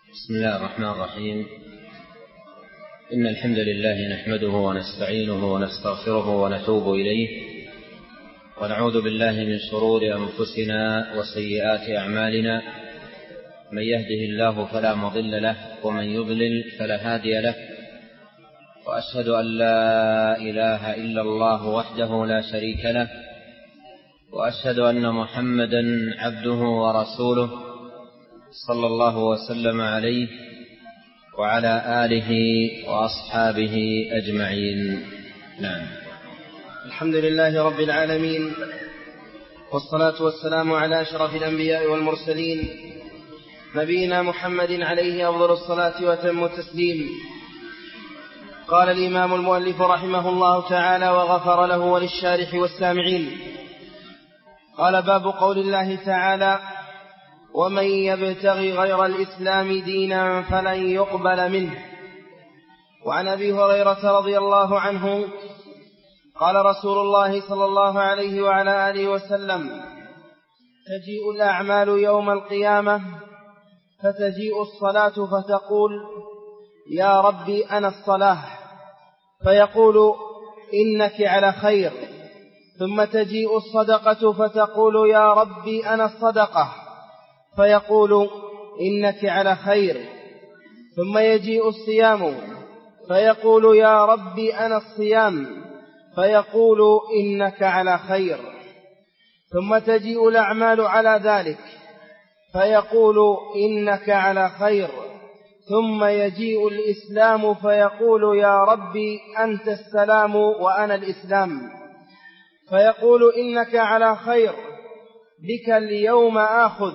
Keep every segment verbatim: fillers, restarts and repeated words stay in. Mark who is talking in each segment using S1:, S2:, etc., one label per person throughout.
S1: بسم الله الرحمن الرحيم. إن الحمد لله نحمده ونستعينه ونستغفره ونتوب إليه، ونعوذ بالله من شرور أنفسنا وسيئات أعمالنا. من يهده الله فلا مضل له، ومن يضلل فلا هادي له. وأشهد أن لا إله إلا الله وحده لا شريك له، وأشهد أن محمدا عبده ورسوله صلى الله وسلم عليه وعلى آله وأصحابه أجمعين. نعم.
S2: الحمد لله رب العالمين، والصلاة والسلام على أشرف الأنبياء والمرسلين، نبينا محمد عليه أفضل الصلاة وأتم التسليم. قال الإمام المؤلف رحمه الله تعالى وغفر له وللشارح والسامعين. قال: باب قول الله تعالى: ومن يبتغي غير الإسلام دينا فلن يقبل منه. وعن أبي هريرة رضي الله عنه قال رسول الله صلى الله عليه وعلى آله وسلم: تجيء الأعمال يوم القيامة فتجيء الصلاة فتقول: يا ربي أنا الصلاة، فيقول: إنك على خير. ثم تجيء الصدقة فتقول: يا ربي أنا الصدقة، فيقول: إنك على خير. ثم يجيء الصيام فيقول: يا ربي أنا الصيام، فيقول: إنك على خير. ثم تجيء الأعمال على ذلك فيقول: إنك على خير. ثم يجيء الإسلام فيقول: يا ربي أنت السلام وأنا الإسلام، فيقول: إنك على خير، بك اليوم آخذ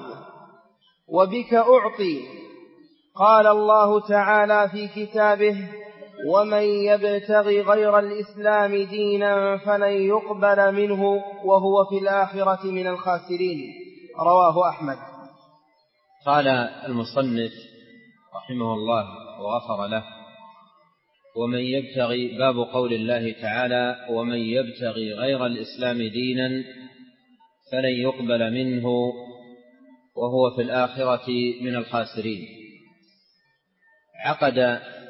S2: وبك أعطي. قال الله تعالى في كتابه: ومن يبتغي غير الإسلام دينا فلن يقبل منه وهو في الآخرة من الخاسرين. رواه أحمد.
S1: قال المصنف رحمه الله وغفر له: ومن يبتغي، باب قول الله تعالى: ومن يبتغي غير الإسلام دينا فلن يقبل منه وهو في الآخرة من الخاسرين. عقد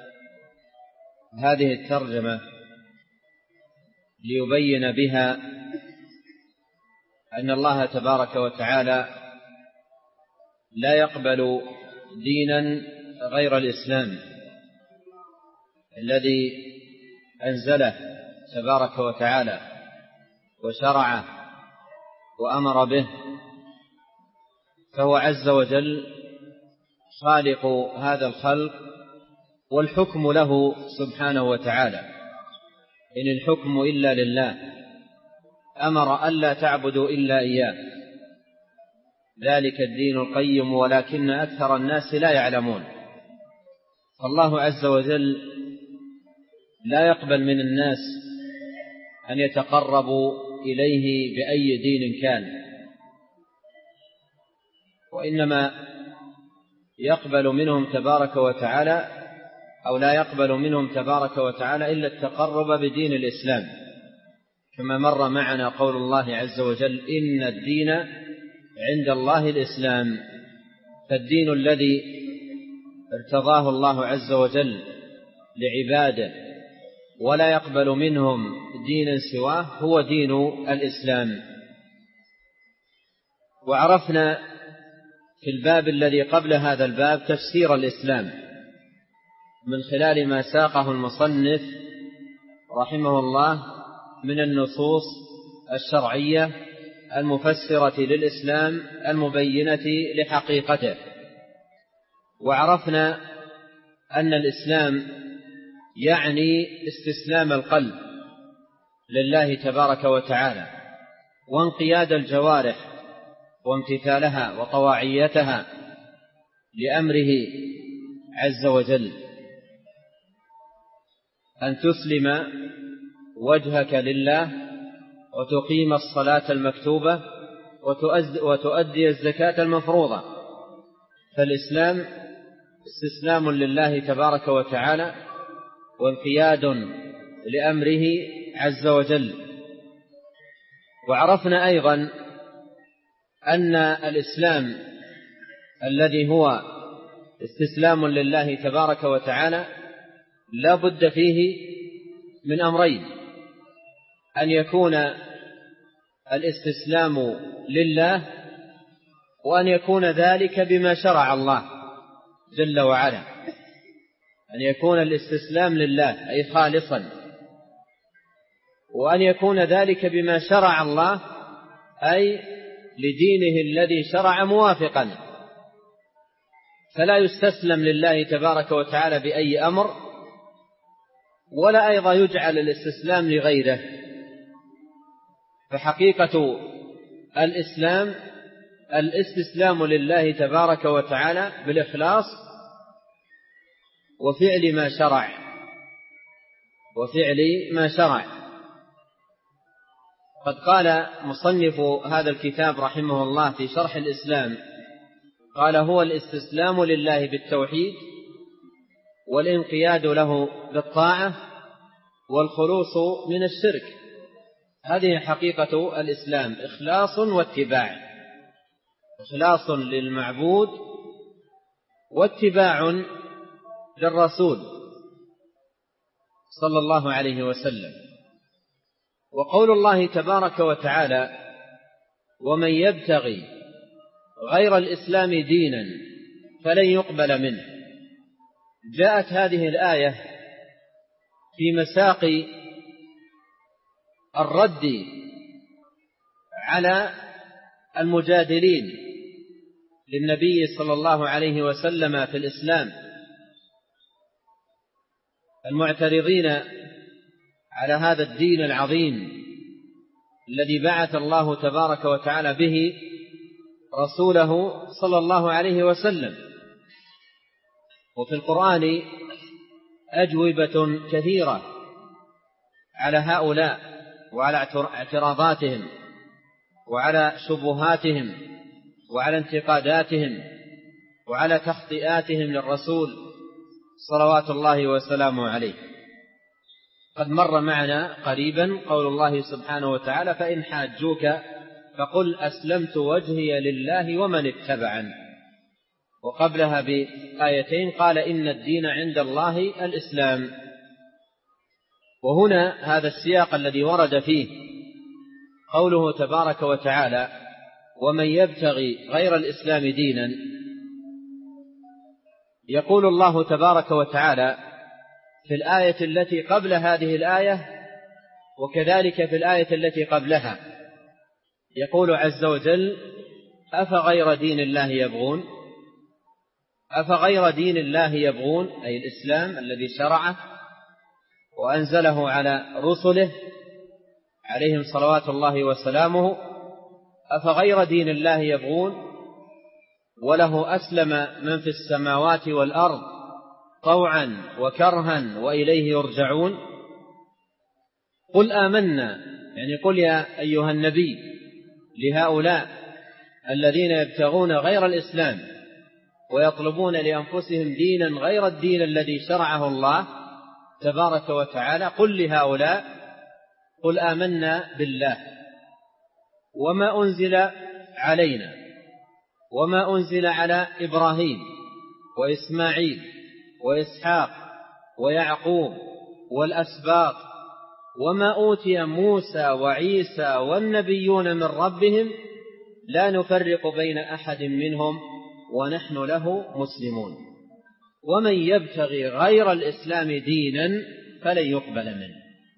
S1: هذه الترجمة ليبين بها أن الله تبارك وتعالى لا يقبل دينا غير الإسلام الذي أنزله تبارك وتعالى وشرعه وأمر به، فهو عز وجل خالق هذا الخلق والحكم له سبحانه وتعالى. إن الحكم إلا لله، أمر ألا تعبدوا إلا إياه، ذلك الدين القيم ولكن أكثر الناس لا يعلمون. فالله عز وجل لا يقبل من الناس أن يتقربوا إليه بأي دين كان، وإنما يقبل منهم تبارك وتعالى أو لا يقبل منهم تبارك وتعالى إلا التقرب بدين الإسلام، كما مر معنا قول الله عز وجل: إن الدين عند الله الإسلام. فالدين الذي ارتضاه الله عز وجل لعباده ولا يقبل منهم دينا سواه هو دين الإسلام. وعرفنا في الباب الذي قبل هذا الباب تفسير الإسلام من خلال ما ساقه المصنف رحمه الله من النصوص الشرعية المفسرة للإسلام المبينة لحقيقته. وعرفنا أن الإسلام يعني استسلام القلب لله تبارك وتعالى، وانقياد الجوارح وامتثالها وطواعيتها لأمره عز وجل، أن تسلم وجهك لله وتقيم الصلاة المكتوبة وتؤدي الزكاة المفروضة. فالإسلام استسلام لله تبارك وتعالى وانقياد لأمره عز وجل. وعرفنا أيضا أن الإسلام الذي هو استسلام لله تبارك وتعالى لا بد فيه من أمرين: أن يكون الاستسلام لله، وأن يكون ذلك بما شرع الله جل وعلا. أن يكون الاستسلام لله أي خالصا، وأن يكون ذلك بما شرع الله أي لدينه الذي شرع موافقا، فلا يستسلم لله تبارك وتعالى بأي أمر، ولا أيضا يجعل الاستسلام لغيره. فحقيقة الإسلام الاستسلام لله تبارك وتعالى بالإخلاص وفعل ما شرع وفعل ما شرع قد قال مصنف هذا الكتاب رحمه الله في شرح الإسلام، قال: هو الاستسلام لله بالتوحيد، والانقياد له بالطاعة، والخلوص من الشرك. هذه حقيقة الإسلام: إخلاص واتباع، إخلاص للمعبود واتباع للرسول صلى الله عليه وسلم. وقول الله تبارك وتعالى: ومن يبتغي غير الإسلام دينا فلن يقبل منه، جاءت هذه الآية في مساق الرد على المجادلين للنبي صلى الله عليه وسلم في الإسلام، المعترضين على هذا الدين العظيم الذي بعث الله تبارك وتعالى به رسوله صلى الله عليه وسلم. وفي القرآن أجوبة كثيرة على هؤلاء وعلى اعتراضاتهم وعلى شبهاتهم وعلى انتقاداتهم وعلى تخطئاتهم للرسول صلوات الله وسلامه عليه. قد مر معنا قريبا قول الله سبحانه وتعالى: فإن حاجوك فقل أسلمت وجهي لله ومن اتبعني. وقبلها بآيتين قال: إن الدين عند الله الإسلام. وهنا هذا السياق الذي ورد فيه قوله تبارك وتعالى: ومن يبتغي غير الإسلام دينا، يقول الله تبارك وتعالى في الآية التي قبل هذه الآية وكذلك في الآية التي قبلها، يقول عز وجل: أفغير دين الله يبغون أفغير دين الله يبغون أي الإسلام الذي شرعه وأنزله على رسله عليهم صلوات الله وسلامه، أفغير دين الله يبغون وله أسلم من في السماوات والأرض طوعا وكرها وإليه يرجعون. قل آمنا، يعني قل يا أيها النبي لهؤلاء الذين يبتغون غير الإسلام ويطلبون لأنفسهم دينا غير الدين الذي شرعه الله تبارك وتعالى، قل لهؤلاء: قل آمنا بالله وما أنزل علينا وما أنزل على إبراهيم وإسماعيل وإسحاق ويعقوب والأسباط وما أوتي موسى وعيسى والنبيون من ربهم لا نفرق بين أحد منهم ونحن له مسلمون، ومن يبتغي غير الإسلام دينا فلن يقبل منه.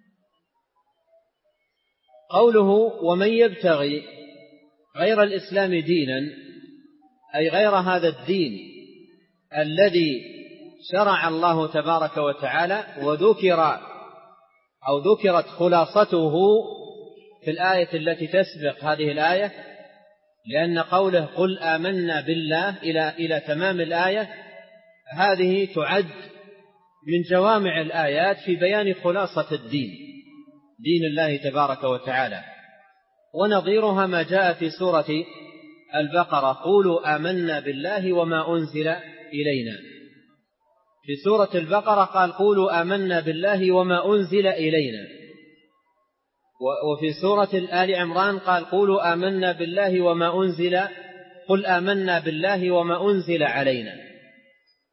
S1: قوله ومن يبتغي غير الإسلام دينا أي غير هذا الدين الذي شرع الله تبارك وتعالى وذكر أو ذكرت خلاصته في الآية التي تسبق هذه الآية، لأن قوله قل آمنا بالله إلى إلى تمام الآية هذه تعد من جوامع الآيات في بيان خلاصة الدين، دين الله تبارك وتعالى. ونظيرها ما جاء في سورة البقرة: قولوا آمنا بالله وما أنزل إلينا. في سورة البقرة قال: قولوا آمنا بالله وما أنزل إلينا. وفي سورة آل عمران قال: قولوا آمنا بالله وما أنزل قل آمنا بالله وما أنزل علينا.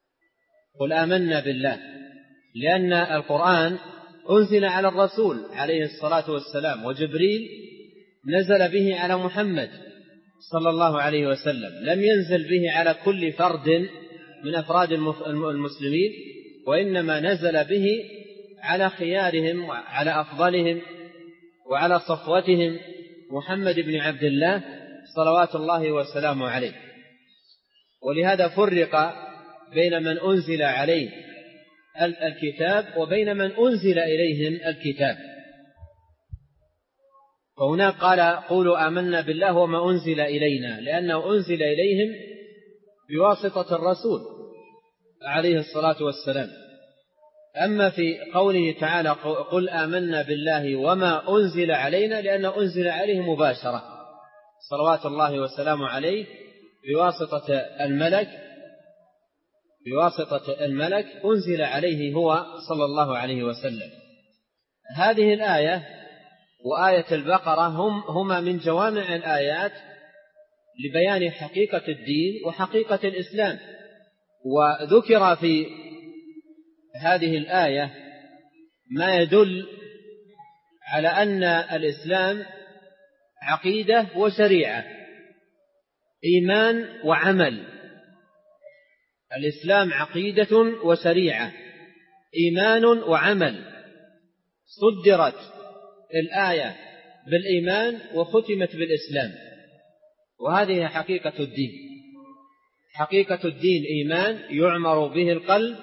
S1: قل آمنا بالله، لأن القرآن أنزل على الرسول عليه الصلاة والسلام، وجبريل نزل به على محمد صلى الله عليه وسلم، لم ينزل به على كل فرد من أفراد المسلمين، وإنما نزل به على خيارهم وعلى أفضلهم وعلى صفوتهم محمد بن عبد الله صلوات الله وسلامه عليه. ولهذا فرق بين من أنزل عليه الكتاب وبين من أنزل إليهم الكتاب. فهناك قال قولوا آمنا بالله وما أنزل إلينا، لأنه أنزل إليهم بواسطة الرسول عليه الصلاة والسلام. أما في قوله تعالى قل آمنا بالله وما أنزل علينا، لأنه أنزل عليه مباشرة صلوات الله وسلامه عليه بواسطة الملك بواسطة الملك أنزل عليه هو صلى الله عليه وسلم. هذه الآية وآية البقرة هم هما من جوامع الآيات لبيان حقيقة الدين وحقيقة الإسلام. وذكر في هذه الآية ما يدل على أن الإسلام عقيدة وشريعة، إيمان وعمل. الإسلام عقيدة وشريعة، إيمان وعمل. صدرت الآية بالإيمان وختمت بالإسلام، وهذه حقيقة الدين. حقيقة الدين إيمان يعمر به القلب،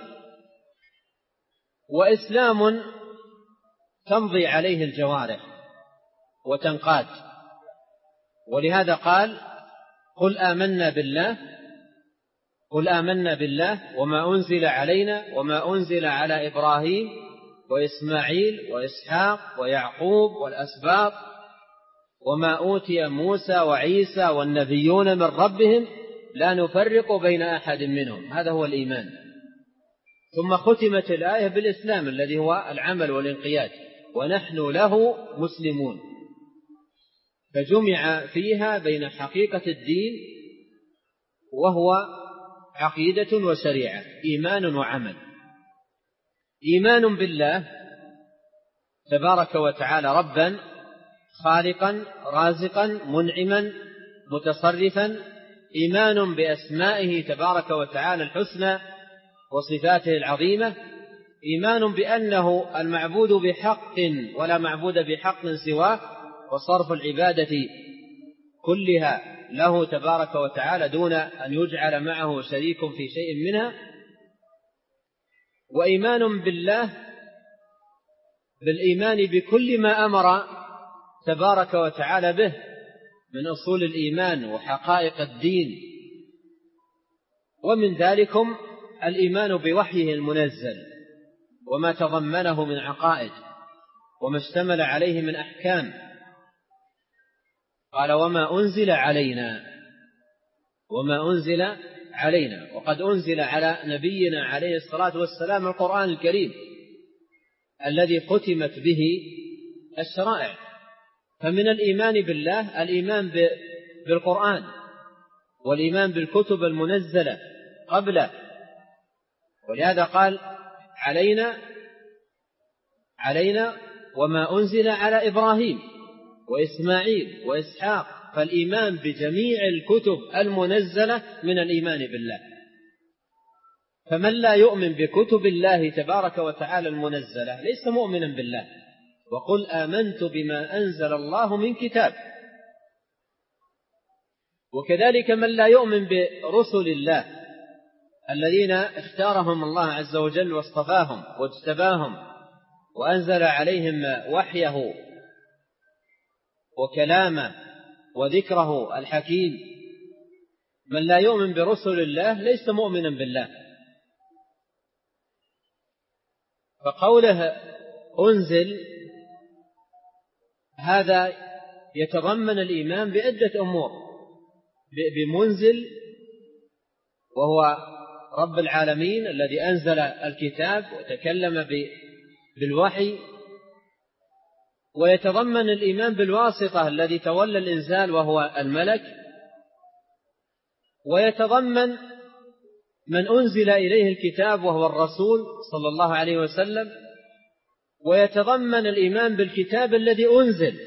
S1: وإسلام تمضي عليه الجوارح وتنقاد. ولهذا قال قل آمنا بالله قل آمنا بالله وما أنزل علينا وما أنزل على إبراهيم وإسماعيل وإسحاق ويعقوب والأسباط وما أوتي موسى وعيسى والنبيون من ربهم لا نفرق بين أحد منهم. هذا هو الإيمان. ثم ختمت الآية بالإسلام الذي هو العمل والانقياد، ونحن له مسلمون. فجمع فيها بين حقيقة الدين وهو عقيدة وشريعة، إيمان وعمل. إيمان بالله تبارك وتعالى ربا خالقا رازقا منعما متصرفا، إيمان بأسمائه تبارك وتعالى الحسنى وصفاته العظيمة، إيمان بأنه المعبود بحق ولا معبود بحق سواه، وصرف العبادة كلها له تبارك وتعالى دون أن يجعل معه شريك في شيء منها. وإيمان بالله بالإيمان بكل ما أمر تبارك وتعالى به من أصول الإيمان وحقائق الدين، ومن ذلكم الإيمان بوحيه المنزل وما تضمنه من عقائد وما اشتمل عليه من أحكام. قال وما أنزل علينا وما أنزل علينا وقد أنزل على نبينا عليه الصلاة والسلام القرآن الكريم الذي ختمت به الشرائع. فمن الإيمان بالله الإيمان بالقرآن والإيمان بالكتب المنزلة قبله. ولهذا قال علينا علينا وما أنزل على إبراهيم وإسماعيل وإسحاق. فالإيمان بجميع الكتب المنزلة من الإيمان بالله. فمن لا يؤمن بكتب الله تبارك وتعالى المنزلة ليس مؤمنا بالله. وقل آمنت بما أنزل الله من كتاب. وكذلك من لا يؤمن برسل الله الذين اختارهم الله عز وجل واصطفاهم واجتباهم وأنزل عليهم وحيه وكلامه وذكره الحكيم. من لا يؤمن برسل الله ليس مؤمنا بالله. فقوله أنزل هذا يتضمن الإيمان بعدة أمور: بمنزل وهو رب العالمين الذي أنزل الكتاب وتكلم بالوحي، ويتضمن الإيمان بالواسطة الذي تولى الإنزال وهو الملك، ويتضمن من أنزل إليه الكتاب وهو الرسول صلى الله عليه وسلم، ويتضمن الإيمان بالكتاب الذي أنزل،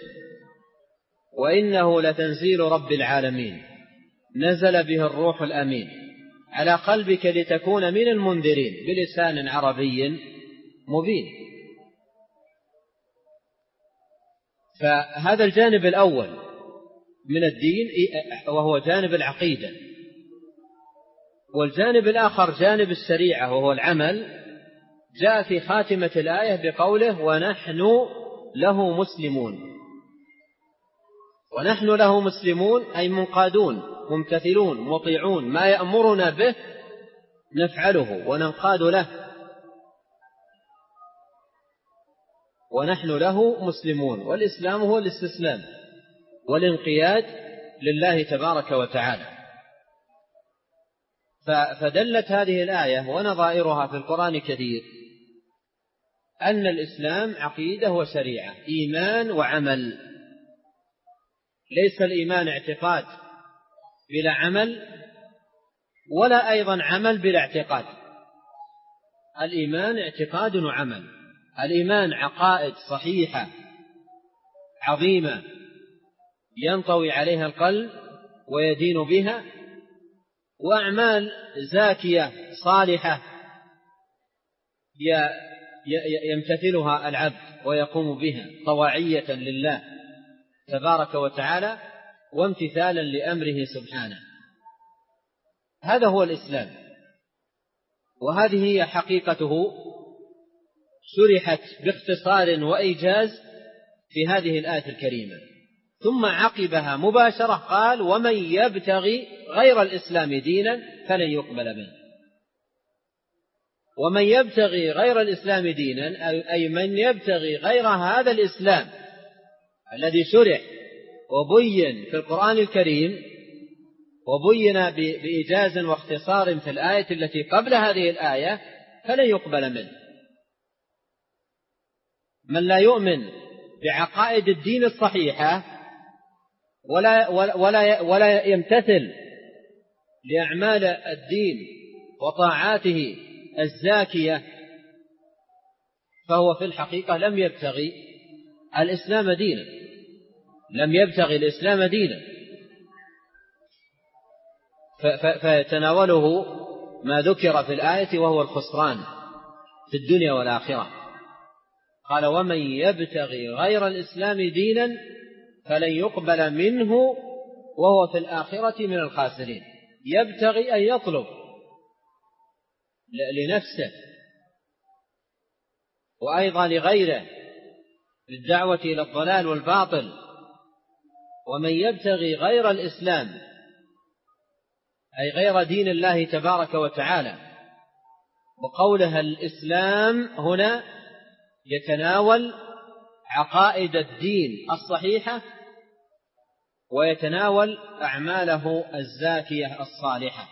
S1: وإنه لتنزيل رب العالمين نزل به الروح الأمين على قلبك لتكون من المنذرين بلسان عربي مبين. فهذا الجانب الأول من الدين وهو جانب العقيدة. والجانب الآخر جانب الشريعة وهو العمل، جاء في خاتمة الآية بقوله ونحن له مسلمون. ونحن له مسلمون أي منقادون ممتثلون مطيعون، ما يأمرنا به نفعله وننقاد له. ونحن له مسلمون، والإسلام هو الاستسلام والانقياد لله تبارك وتعالى. فدلت هذه الآية ونظائرها في القرآن كثير أن الإسلام عقيدة وشريعة، إيمان وعمل. ليس الإيمان اعتقاد بلا عمل، ولا أيضا عمل بلا اعتقاد. الإيمان اعتقاد وعمل. الإيمان عقائد صحيحة عظيمة ينطوي عليها القلب ويدين بها، وأعمال زاكية صالحة يمتثلها العبد ويقوم بها طواعية لله تبارك وتعالى وامتثالا لأمره سبحانه. هذا هو الإسلام، وهذه هي حقيقته، شرحت باختصار وإيجاز في هذه الآية الكريمة. ثم عقبها مباشرة قال ومن يبتغي غير الإسلام دينا فلن يقبل منه. ومن يبتغي غير الإسلام دينا أي من يبتغي غير هذا الإسلام الذي شرح وبين في القرآن الكريم، وبين بإيجاز واختصار في الآية التي قبل هذه الآية، فلن يقبل منه. من لا يؤمن بعقائد الدين الصحيحة ولا, ولا, ولا يمتثل لأعمال الدين وطاعاته الزاكية، فهو في الحقيقة لم يبتغي الإسلام دينا، لم يبتغي الإسلام دينا، فيتناوله ما ذكر في الآية وهو الخسران في الدنيا والآخرة. قال ومن يبتغي غير الإسلام دينا فلن يقبل منه وهو في الآخرة من الخاسرين. يبتغي أن يطلب لنفسه وأيضا لغيره للدعوة إلى الضلال والباطل. ومن يبتغي غير الإسلام أي غير دين الله تبارك وتعالى. وقولها الإسلام هنا يتناول عقائد الدين الصحيحة ويتناول أعماله الزاكية الصالحة،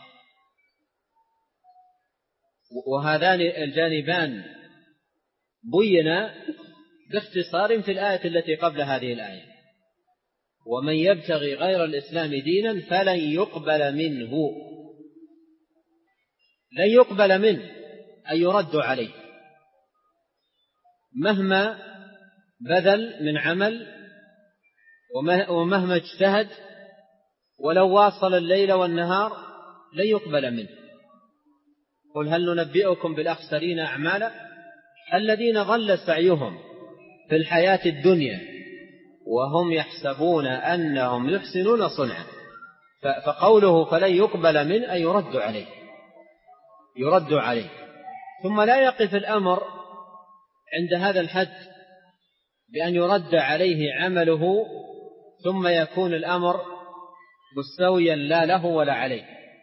S1: وهذان الجانبان بينا باختصار في الآية التي قبل هذه الآية. ومن يبتغي غير الإسلام دينا فلن يقبل منه، لن يقبل منه أي يرد عليه مهما بذل من عمل ومهما اجتهد، ولو واصل الليل والنهار لن يقبل منه. قل هل ننبئكم بالأخسرين أعمالا الذين ضل سعيهم في الحياة الدنيا وهم يحسبون أنهم يحسنون صنعا. فقوله فلن يقبل منه أي يرد عليه، يرد عليه. ثم لا يقف الأمر عند هذا الحد بأن يرد عليه عمله ثم يكون الأمر مستويا لا له ولا عليه،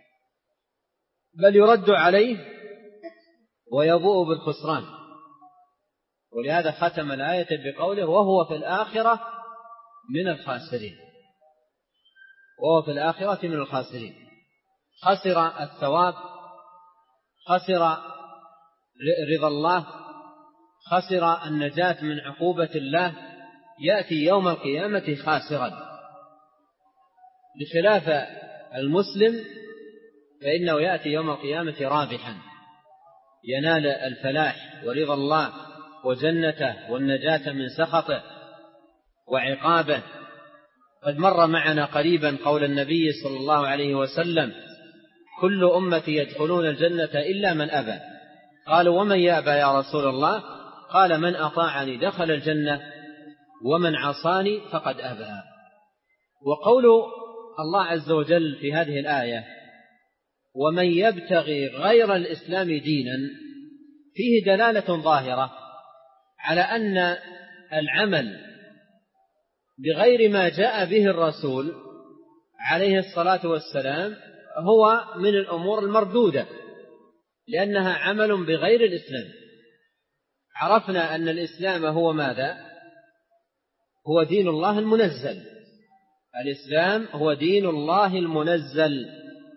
S1: بل يرد عليه ويبوء بالخسران. ولهذا ختم الآية بقوله وهو في الآخرة من الخاسرين، وهو في الآخرة من الخاسرين. خسر الثواب، خسر رضا الله، خسر النجاة من عقوبة الله، يأتي يوم القيامة خاسرا، بخلاف المسلم فإنه يأتي يوم القيامة رابحا ينال الفلاح ورضا الله وجنته والنجاة من سخطه وعقابه. قد مر معنا قريبا قول النبي صلى الله عليه وسلم: كل أمتي يدخلون الجنة إلا من أبى. قالوا: ومن يأبى يا رسول الله؟ قال: من أطاعني دخل الجنة ومن عصاني فقد أبى. وقول الله عز وجل في هذه الآية: ومن يبتغي غير الإسلام دينا، فيه دلالة ظاهرة على أن العمل بغير ما جاء به الرسول عليه الصلاة والسلام هو من الأمور المردودة، لأنها عمل بغير الإسلام. عرفنا أن الإسلام هو ماذا؟ هو دين الله المنزل. الإسلام هو دين الله المنزل،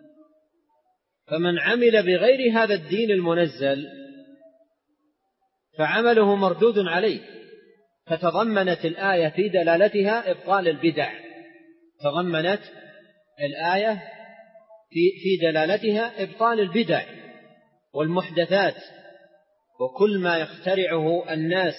S1: فمن عمل بغير هذا الدين المنزل فعمله مردود عليه. فتضمنت الآية في دلالتها إبطال البدع، تضمنت الآية في في دلالتها إبطال البدع والمحدثات وكل ما يخترعه الناس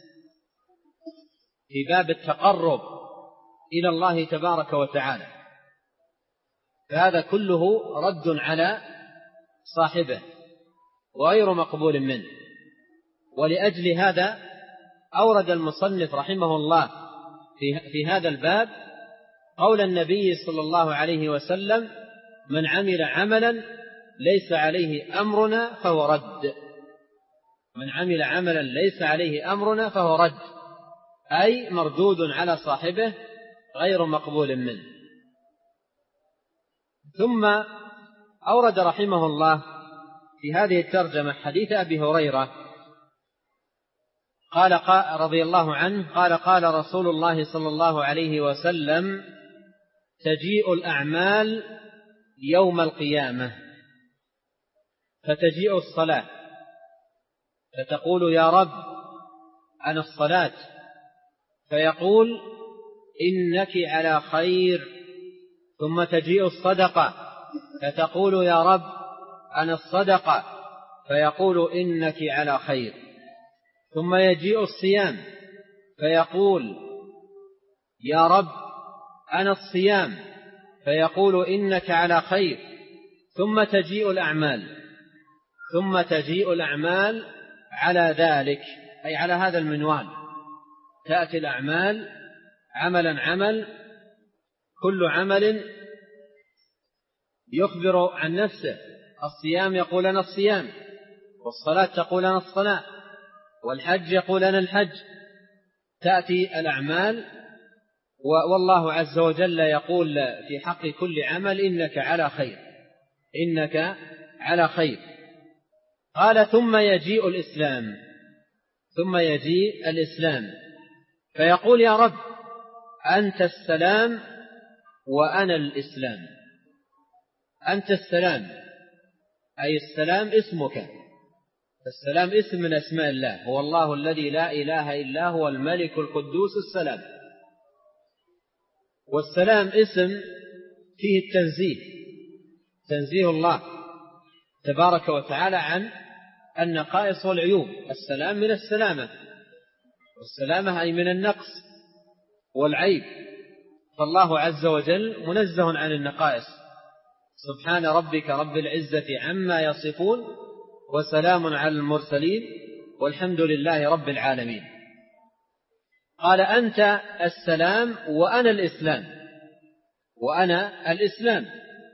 S1: في باب التقرب إلى الله تبارك وتعالى، فهذا كله رد على صاحبه وغير مقبول منه. ولأجل هذا أورد المصنف رحمه الله في, في هذا الباب قول النبي صلى الله عليه وسلم: من عمل عملا ليس عليه أمرنا فهو رد. من عمل عملا ليس عليه أمرنا فهو رد، أي مردود على صاحبه غير مقبول منه. ثم أورد رحمه الله في هذه الترجمة حديث أبي هريرة قال رضي الله عنه قال: قال رسول الله صلى الله عليه وسلم: تجيء الأعمال يوم القيامة فتجيء الصلاة فتقول: يا رب أنا الصلاة، فيقول: إنك على خير. ثم تجيء الصدقة فتقول: يا رب أنا الصدقة، فيقول: إنك على خير. ثم يجيء الصيام فيقول: يا رب أنا الصيام، فيقول: إنك على خير. ثم تجيء الأعمال ثم تجيء الأعمال على ذلك، أي على هذا المنوال. تأتي الأعمال عملا عمل، كل عمل يخبر عن نفسه. الصيام يقول أنا الصيام، والصلاة تقول أنا الصلاة، والحج يقول أنا الحج. تأتي الأعمال والله عز وجل يقول في حق كل عمل: إنك على خير، إنك على خير. قال: ثم يجيء الإسلام ثم يجيء الإسلام فيقول: يا رب أنت السلام وأنا الإسلام. أنت السلام، أي السلام اسمك. السلام اسم من أسماء الله، هو الله الذي لا إله إلا هو الملك القدوس السلام. والسلام اسم فيه التنزيه، تنزيه الله تبارك وتعالى عن النقائص والعيوب. السلام من السلامة، والسلامة أي من النقص والعيب، فالله عز وجل منزه عن النقائص. سبحان ربك رب العزة عما يصفون وسلام على المرسلين والحمد لله رب العالمين. قال: أنت السلام وأنا الإسلام، وأنا الإسلام.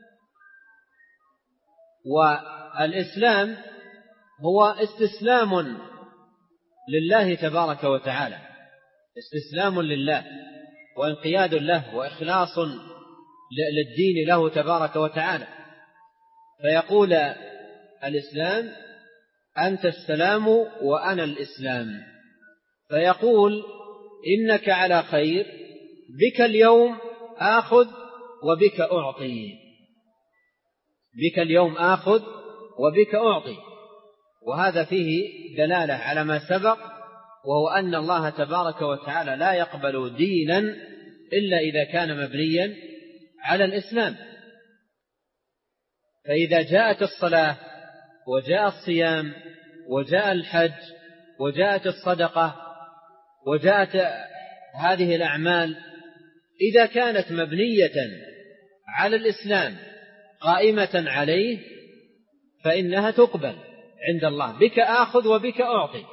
S1: والإسلام هو استسلام لله تبارك وتعالى، استسلام لله وانقياد له وإخلاص للدين له تبارك وتعالى. فيقول الإسلام: أنت السلام وأنا الإسلام. فيقول: إنك على خير، بك اليوم آخذ وبك أعطي، بك اليوم آخذ وبك أعطي. وهذا فيه دلالة على ما سبق، وهو أن الله تبارك وتعالى لا يقبل دينا إلا إذا كان مبنيا على الإسلام. فإذا جاءت الصلاة وجاء الصيام وجاء الحج وجاءت الصدقة وجاءت هذه الأعمال، إذا كانت مبنية على الإسلام قائمة عليه فإنها تقبل عند الله، بك آخذ وبك أعطي.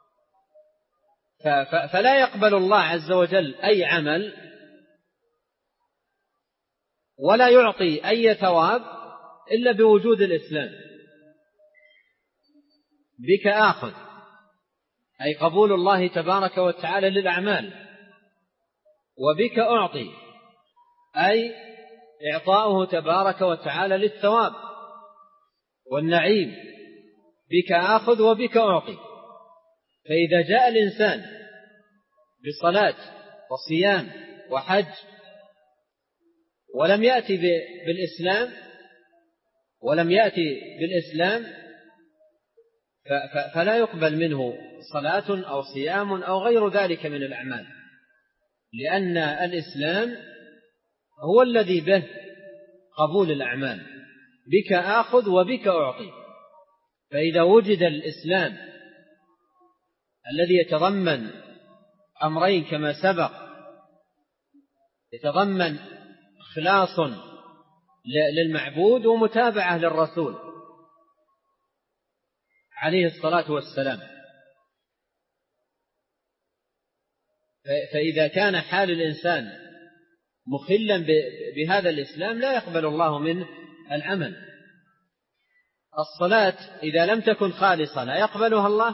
S1: فلا يقبل الله عز وجل أي عمل ولا يعطي أي ثواب إلا بوجود الإسلام. بك آخذ أي قبول الله تبارك وتعالى للأعمال، وبك أعطي أي إعطاؤه تبارك وتعالى للثواب والنعيم. بك آخذ وبك أعطي. فإذا جاء الإنسان بصلاة وصيام وحج ولم يأتي بالإسلام ولم يأتي بالإسلام فلا يقبل منه صلاة أو صيام أو غير ذلك من الأعمال، لأن الإسلام هو الذي به قبول الأعمال. بك آخذ وبك أعطي. فإذا وجد الإسلام الذي يتضمن أمرين كما سبق، يتضمن إخلاص للمعبود ومتابعة للرسول عليه الصلاة والسلام، فإذا كان حال الإنسان مخلا بهذا الإسلام لا يقبل الله منه العمل. الصلاة إذا لم تكن خالصة لا يقبلها الله،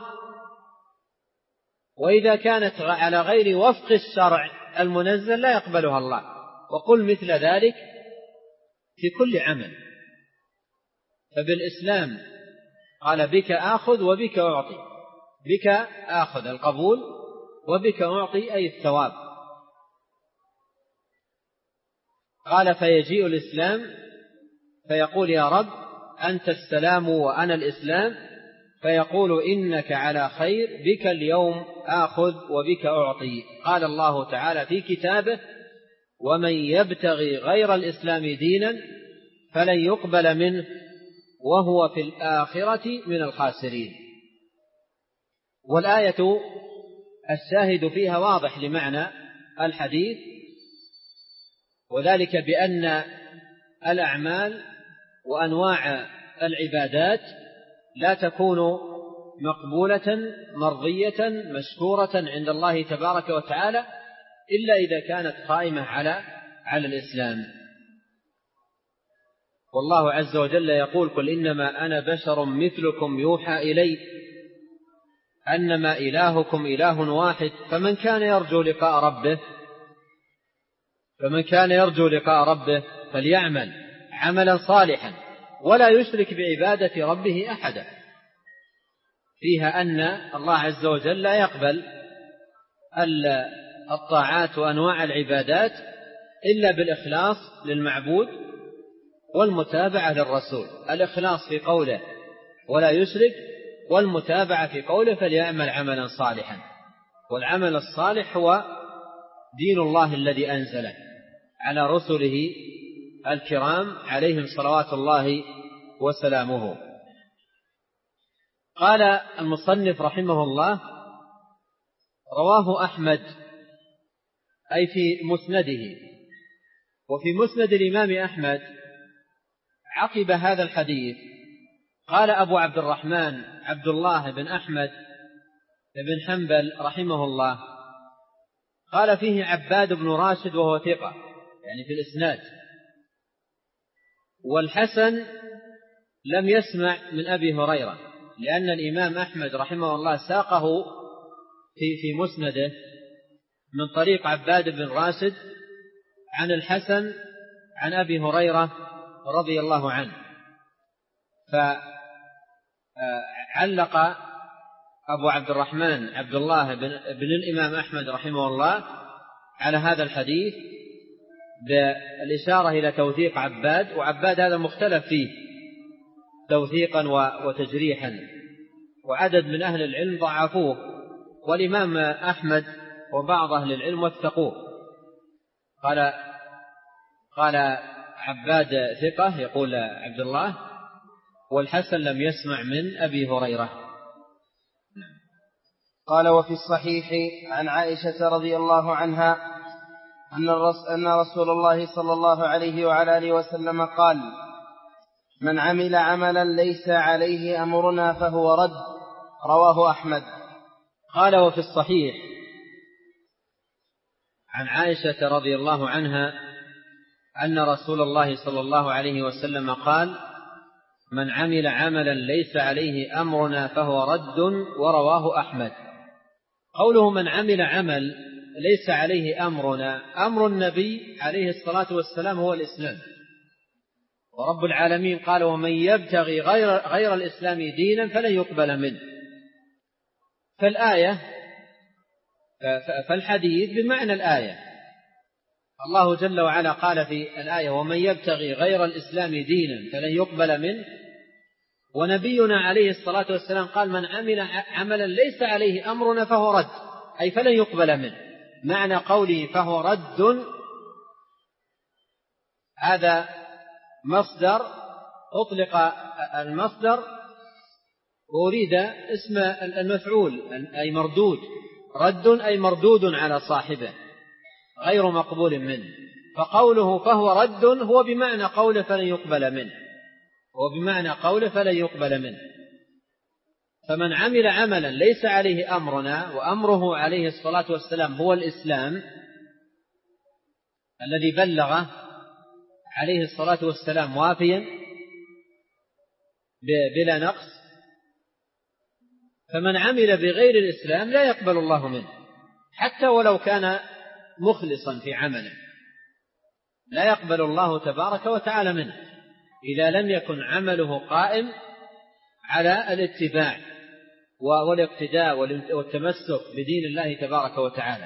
S1: وإذا كانت على غير وفق الشرع المنزل لا يقبلها الله. وقل مثل ذلك في كل عمل. فبالإسلام قال بك آخذ وبك أعطي. بك آخذ القبول وبك أعطي أي الثواب. قال فيجيء الإسلام فيقول يا رب أنت السلام وأنا الإسلام، فيقول إنك على خير، بك اليوم آخذ وبك أعطي. قال الله تعالى في كتابه ومن يبتغي غير الإسلام دينا فلن يقبل منه وهو في الآخرة من الخاسرين. والآية الشاهد فيها واضح لمعنى الحديث، وذلك بأن الأعمال وأنواع العبادات لا تكون مقبولة مرضية مشكورة عند الله تبارك وتعالى إلا إذا كانت قائمة على على الإسلام. والله عز وجل يقول قل إنما أنا بشر مثلكم يوحى إلي أنما إلهكم إله واحد فمن كان يرجو لقاء ربه فمن كان يرجو لقاء ربه فليعمل عملا صالحا ولا يشرك بعبادة ربه أحدا. فيها أن الله عز وجل لا يقبل الطاعات وأنواع العبادات إلا بالإخلاص للمعبود والمتابعة للرسول. الإخلاص في قوله ولا يشرك، والمتابعة في قوله فليعمل عملا صالحا. والعمل الصالح هو دين الله الذي أنزله على رسله الكرام عليهم صلوات الله وسلامه. قال المصنف رحمه الله رواه أحمد أي في مسنده. وفي مسند الإمام أحمد عقب هذا الحديث قال أبو عبد الرحمن عبد الله بن أحمد بن حنبل رحمه الله قال فيه عباد بن راشد وهو ثقة يعني في الإسناد. والحسن لم يسمع من أبي هريرة، لأن الإمام أحمد رحمه الله ساقه في في مسنده من طريق عباد بن راشد عن الحسن عن أبي هريرة رضي الله عنه. فعلق أبو عبد الرحمن عبد الله بن, بن الإمام أحمد رحمه الله على هذا الحديث بالإشارة إلى توثيق عباد، وعباد هذا مختلف فيه توثيقا وتجريحا، وعدد من أهل العلم ضعفوه، والإمام أحمد وبعض أهل العلم وثقوه. قال قال عباد ثقة يقول عبد الله، والحسن لم يسمع من أبي هريرة.
S2: قال وفي الصحيح عن عائشة رضي الله عنها أن رسول الله صلى الله عليه وعلى آله وسلم قال: من عمل عملا ليس عليه أمرنا فهو رد، رواه أحمد.
S1: قال وفي الصحيح عن عائشة رضي الله عنها أن رسول الله صلى الله عليه وسلم قال: من عمل عملا ليس عليه أمرنا فهو رد، ورواه أحمد. قوله من عمل عمل ليس عليه أمرنا، أمر النبي عليه الصلاة والسلام هو الإسلام، ورب العالمين قال: ومن يبتغي غير, غير الإسلام دينا فلن يقبل منه. فالآية فالحديث بمعنى الآية. الله جل وعلا قال في الآية: ومن يبتغي غير الإسلام دينا فلن يقبل منه، ونبينا عليه الصلاة والسلام قال: من عمل عملا ليس عليه أمرنا فهو رد، أي فلن يقبل منه. معنى قوله فهو رد هذا مصدر أطلق المصدر وأريد اسم المفعول أي مردود، رد أي مردود على صاحبه غير مقبول منه. فقوله فهو رد هو بمعنى قوله فلن يقبل منه، هو بمعنى قوله فلن يقبل منه. فمن عمل عملا ليس عليه أمرنا، وأمره عليه الصلاة والسلام هو الإسلام الذي بلغه عليه الصلاة والسلام وافيا بلا نقص، فمن عمل بغير الإسلام لا يقبل الله منه، حتى ولو كان مخلصا في عمله لا يقبل الله تبارك وتعالى منه إذا لم يكن عمله قائم على الاتباع والاقتداء والتمسك بدين الله تبارك وتعالى.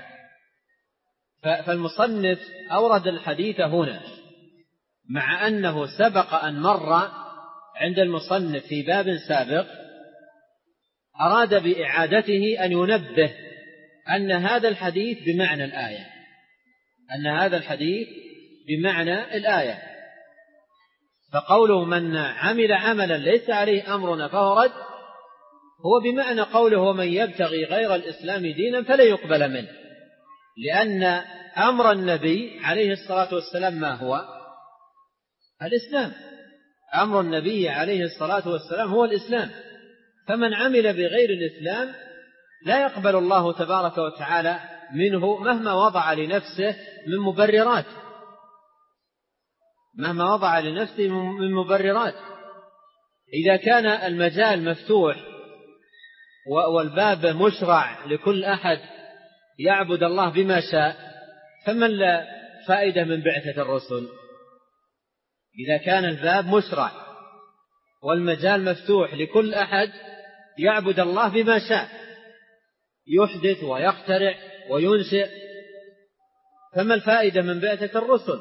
S1: فالمصنف أورد الحديث هنا مع أنه سبق أن مر عند المصنف في باب سابق، أراد بإعادته أن ينبه أن هذا الحديث بمعنى الآية، أن هذا الحديث بمعنى الآية. فقوله من عمل عملا ليس عليه أمرنا فهو رد هو بمعنى قوله ومن يبتغي غير الإسلام دينا فلا يقبل منه، لأن أمر النبي عليه الصلاة والسلام ما هو؟ الإسلام. أمر النبي عليه الصلاة والسلام هو الإسلام، فمن عمل بغير الإسلام لا يقبل الله تبارك وتعالى منه مهما وضع لنفسه من مبررات، مهما وضع لنفسه من مبررات. إذا كان المجال مفتوح والباب مشرع لكل أحد يعبد الله بما شاء، فما لا فائدة من بعثة الرسل؟ إذا كان الباب مشرع والمجال مفتوح لكل أحد يعبد الله بما شاء، يحدث ويخترع وينشئ، فما الفائدة من بعثة الرسل؟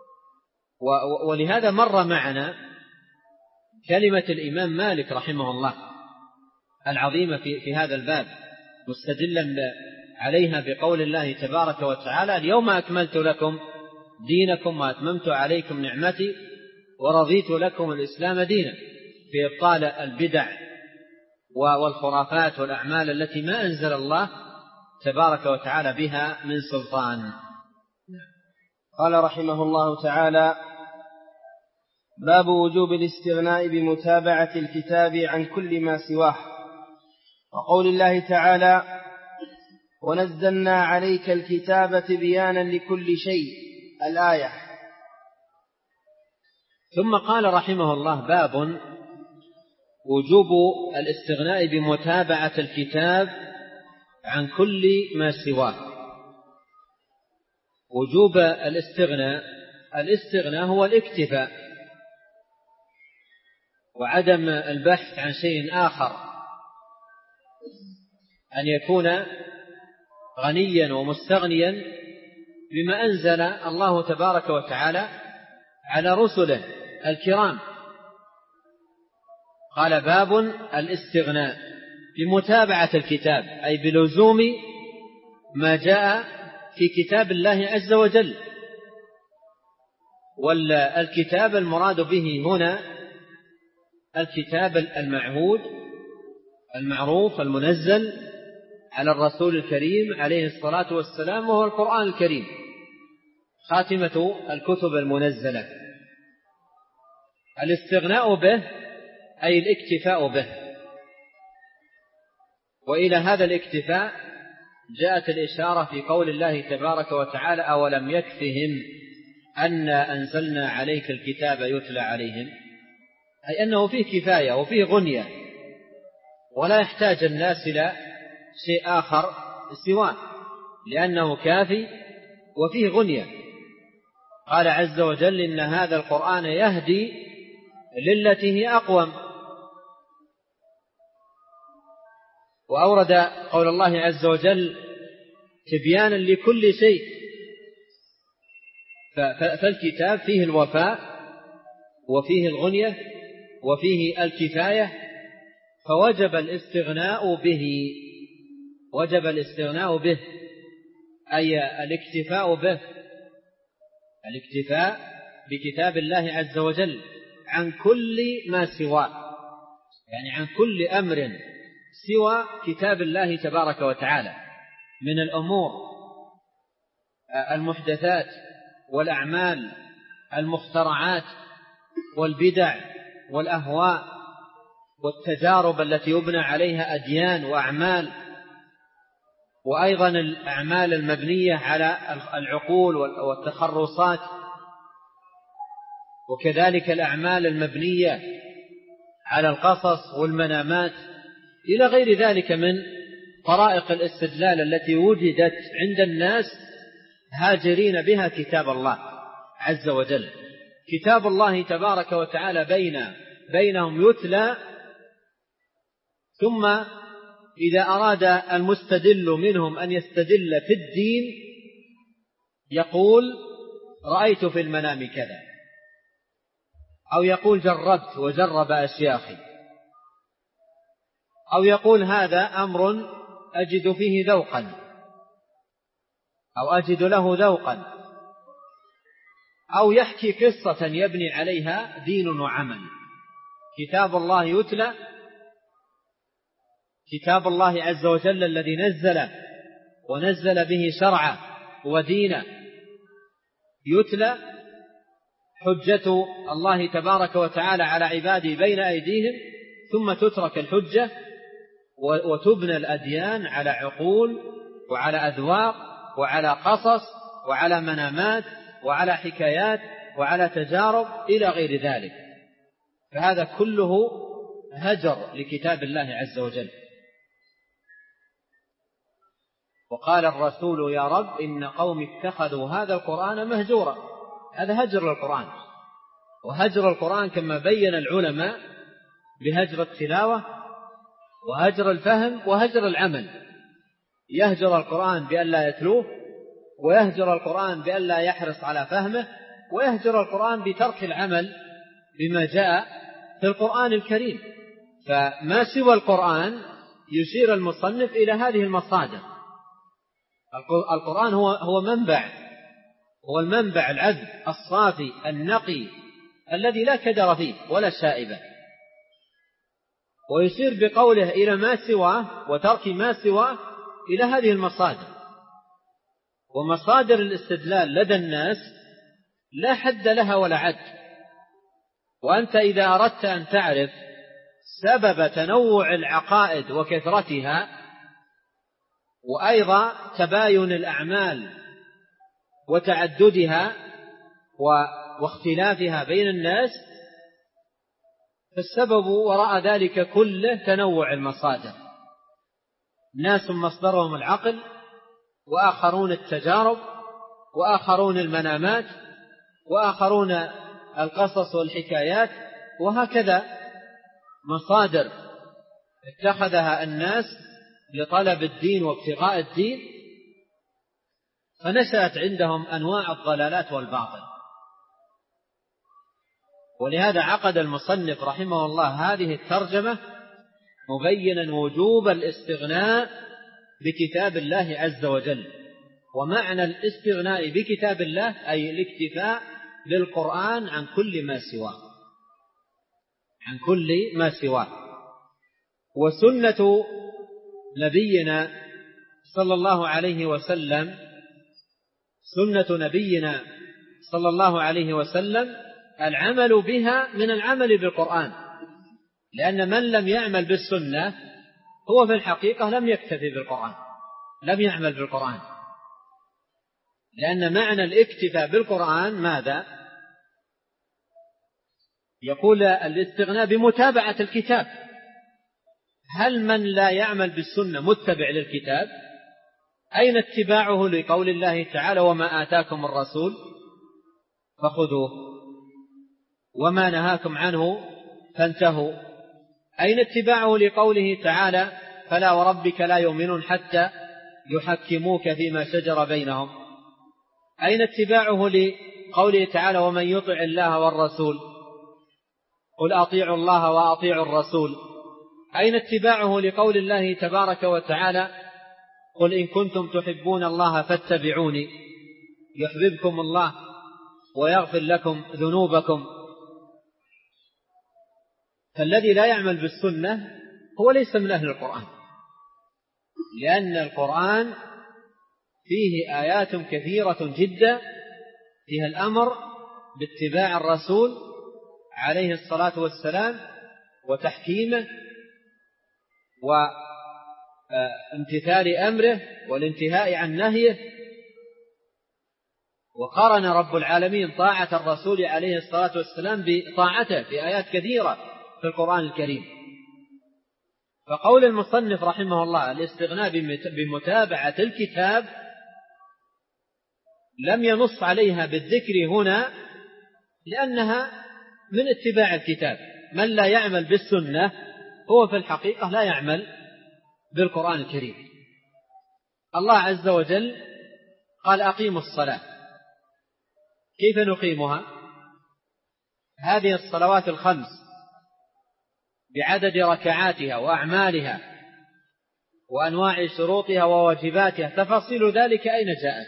S1: ولهذا مر معنا كلمة الإمام مالك رحمه الله العظيمة في, في هذا الباب، مستدلا عليها بقول الله تبارك وتعالى: اليوم أكملت لكم دينكم وأتممت عليكم نعمتي ورضيت لكم الإسلام دينا، في إبطال البدع والخرافات والأعمال التي ما أنزل الله تبارك وتعالى بها من سلطان.
S2: قال رحمه الله تعالى: باب وجوب الاستغناء بمتابعة الكتاب عن كل ما سواه، وقول الله تعالى: ونزلنا عليك الكتاب تبيانا لكل شيء، الآية.
S1: ثم قال رحمه الله: باب وجوب الاستغناء بمتابعة الكتاب عن كل ما سواه. وجوب الاستغناء، الاستغناء هو الاكتفاء وعدم البحث عن شيء آخر، أن يكون غنيا ومستغنيا بما أنزل الله تبارك وتعالى على رسله الكرام. قال: باب الاستغناء بمتابعة الكتاب، أي بلزوم ما جاء في كتاب الله عز وجل، والكتاب المراد به هنا الكتاب المعهود المعروف المنزل على الرسول الكريم عليه الصلاة والسلام، وهو القرآن الكريم خاتمة الكتب المنزلة. الاستغناء به أي الاكتفاء به، وإلى هذا الاكتفاء جاءت الإشارة في قول الله تبارك وتعالى: أولم يكفهم أنا أنزلنا عليك الكتاب يتلى عليهم، أي أنه فيه كفاية وفيه غنية، ولا يحتاج الناس إلى شيء آخر سواه، لأنه كافي وفيه غنية. قال عز وجل: إن هذا القرآن يهدي للتي هي أقوم. وأورد قول الله عز وجل تبيانا لكل شيء، فالكتاب فيه الوفاء وفيه الغنية وفيه الكفاية، فوجب الاستغناء به، وجب الاستغناء به أي الاكتفاء به، الاكتفاء بكتاب الله عز وجل عن كل ما سواه، يعني عن كل أمر سوى كتاب الله تبارك وتعالى من الأمور المحدثات والأعمال المخترعات والبدع والأهواء والتجارب التي يبنى عليها أديان وأعمال، وأيضا الأعمال المبنية على العقول والتخرصات، وكذلك الأعمال المبنية على القصص والمنامات إلى غير ذلك من طرائق الاستدلال التي وجدت عند الناس هاجرين بها كتاب الله عز وجل. كتاب الله تبارك وتعالى بين بينهم يتلى، ثم إذا أراد المستدل منهم أن يستدل في الدين يقول: رأيت في المنام كذا، أو يقول: جربت وجرب أشياخي، أو يقول: هذا أمر أجد فيه ذوقا، أو أجد له ذوقا، أو يحكي قصة يبني عليها دين وعمل. كتاب الله يتلى، كتاب الله عز وجل الذي نزل ونزل به شرعا ودينا يتلى، حجة الله تبارك وتعالى على عباده بين أيديهم، ثم تترك الحجة وتبنى الأديان على عقول وعلى أذواق وعلى قصص وعلى منامات وعلى حكايات وعلى تجارب إلى غير ذلك. فهذا كله هجر لكتاب الله عز وجل. وقال الرسول: يا رب إن قوم اتخذوا هذا القرآن مهجورا. هذا هجر للقرآن، وهجر القرآن كما بين العلماء بهجر التلاوة وهجر الفهم وهجر العمل. يهجر القرآن بأن لا يتلوه، ويهجر القرآن بأن لا يحرص على فهمه، ويهجر القرآن بترك العمل بما جاء في القرآن الكريم. فما سوى القرآن يشير المصنف إلى هذه المصادر. القرآن هو هو منبع، هو المنبع العذب الصافي النقي الذي لا كدر فيه ولا شائبة، ويشير بقوله إلى ما سواه وترك ما سواه إلى هذه المصادر. ومصادر الاستدلال لدى الناس لا حد لها ولا عد، وأنت إذا أردت أن تعرف سبب تنوع العقائد وكثرتها، وأيضا تباين الأعمال وتعددها واختلافها بين الناس، فالسبب وراء ذلك كله تنوع المصادر. ناس مصدرهم العقل، وآخرون التجارب، وآخرون المنامات، وآخرون القصص والحكايات، وهكذا مصادر اتخذها الناس لطلب الدين وابتغاء الدين، فنشأت عندهم أنواع الضلالات والباطل. ولهذا عقد المصنف رحمه الله هذه الترجمة مبينا وجوب الاستغناء بكتاب الله عز وجل. ومعنى الاستغناء بكتاب الله أي الاكتفاء بالقرآن عن كل ما سواه، عن كل ما سواه. وسنة نبينا صلى الله عليه وسلم سنة نبينا صلى الله عليه وسلم العمل بها من العمل بالقرآن، لأن من لم يعمل بالسنة هو في الحقيقة لم يكتفي بالقرآن، لم يعمل بالقرآن، لأن معنى الاكتفاء بالقرآن ماذا؟ يقول الاستغناء بمتابعة الكتاب. هل من لا يعمل بالسنة متبع للكتاب؟ أين اتباعه لقول الله تعالى وما آتاكم الرسول فخذوه وما نهاكم عنه فانتهوا؟ أين اتباعه لقوله تعالى فلا وربك لا يؤمنون حتى يحكموك فيما شجر بينهم؟ أين اتباعه لقوله تعالى ومن يطع الله والرسول قل أطيعوا الله وأطيعوا الرسول؟ أين اتباعه لقول الله تبارك وتعالى قل إن كنتم تحبون الله فاتبعوني يحببكم الله ويغفر لكم ذنوبكم؟ فالذي لا يعمل بالسنة هو ليس من أهل القرآن، لأن القرآن فيه آيات كثيرة جدا فيها الأمر باتباع الرسول عليه الصلاة والسلام وتحكيمه وامتثال أمره والانتهاء عن نهيه. وقارن رب العالمين طاعة الرسول عليه الصلاة والسلام بطاعته في آيات كثيرة في القرآن الكريم. فقول المصنف رحمه الله الاستغناء بمتابعة الكتاب لم ينص عليها بالذكر هنا لأنها من اتباع الكتاب. من لا يعمل بالسنة هو في الحقيقة لا يعمل بالقرآن الكريم. الله عز وجل قال أقيموا الصلاة. كيف نقيمها؟ هذه الصلوات الخمس بعدد ركعاتها وأعمالها وأنواع شروطها وواجباتها تفاصيل ذلك أين جاءت؟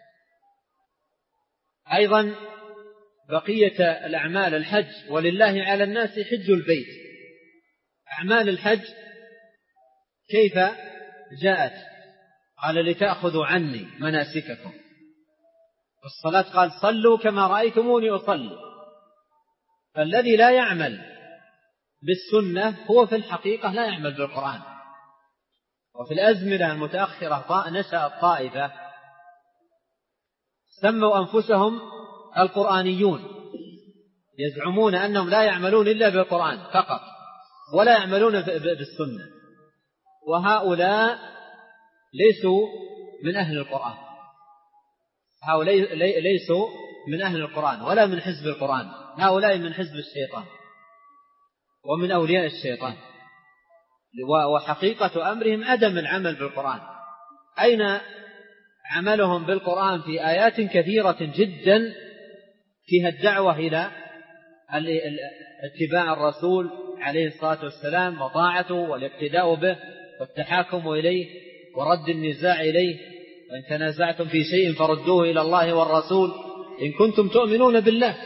S1: أيضا بقية الأعمال الحج ولله على الناس حج البيت. أعمال الحج كيف جاءت؟ قال لتأخذوا عني مناسككم. الصلاة قال صلوا كما رأيتموني أصلي. فالذي لا يعمل بالسنة هو في الحقيقة لا يعمل بالقرآن. وفي الأزمنة المتأخرة نشأت طائفة سموا أنفسهم القرآنيون، يزعمون أنهم لا يعملون إلا بالقرآن فقط ولا يعملون بالسنة، وهؤلاء ليسوا من أهل القرآن. هؤلاء ليسوا من أهل القرآن ولا من حزب القرآن، هؤلاء من حزب الشيطان ومن أولياء الشيطان. وحقيقة أمرهم عدم العمل بالقرآن. أين عملهم بالقرآن؟ في آيات كثيرة جدا فيها الدعوة إلى اتباع الرسول عليه الصلاة والسلام وطاعته والاقتداء به والتحاكم إليه ورد النزاع إليه. وإن تنازعتم في شيء فردوه إلى الله والرسول إن كنتم تؤمنون بالله.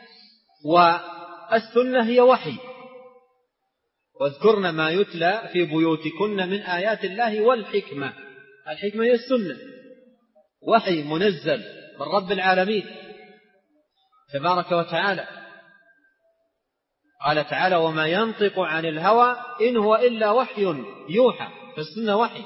S1: والسنة هي وحي. واذكرن ما يتلى في بيوتكن من آيات الله والحكمة. الحكمة هي السنة، وحي منزل من رب العالمين تبارك وتعالى. قال تعالى وما ينطق عن الهوى إن هو إلا وحي يوحى. فالسنة وحي.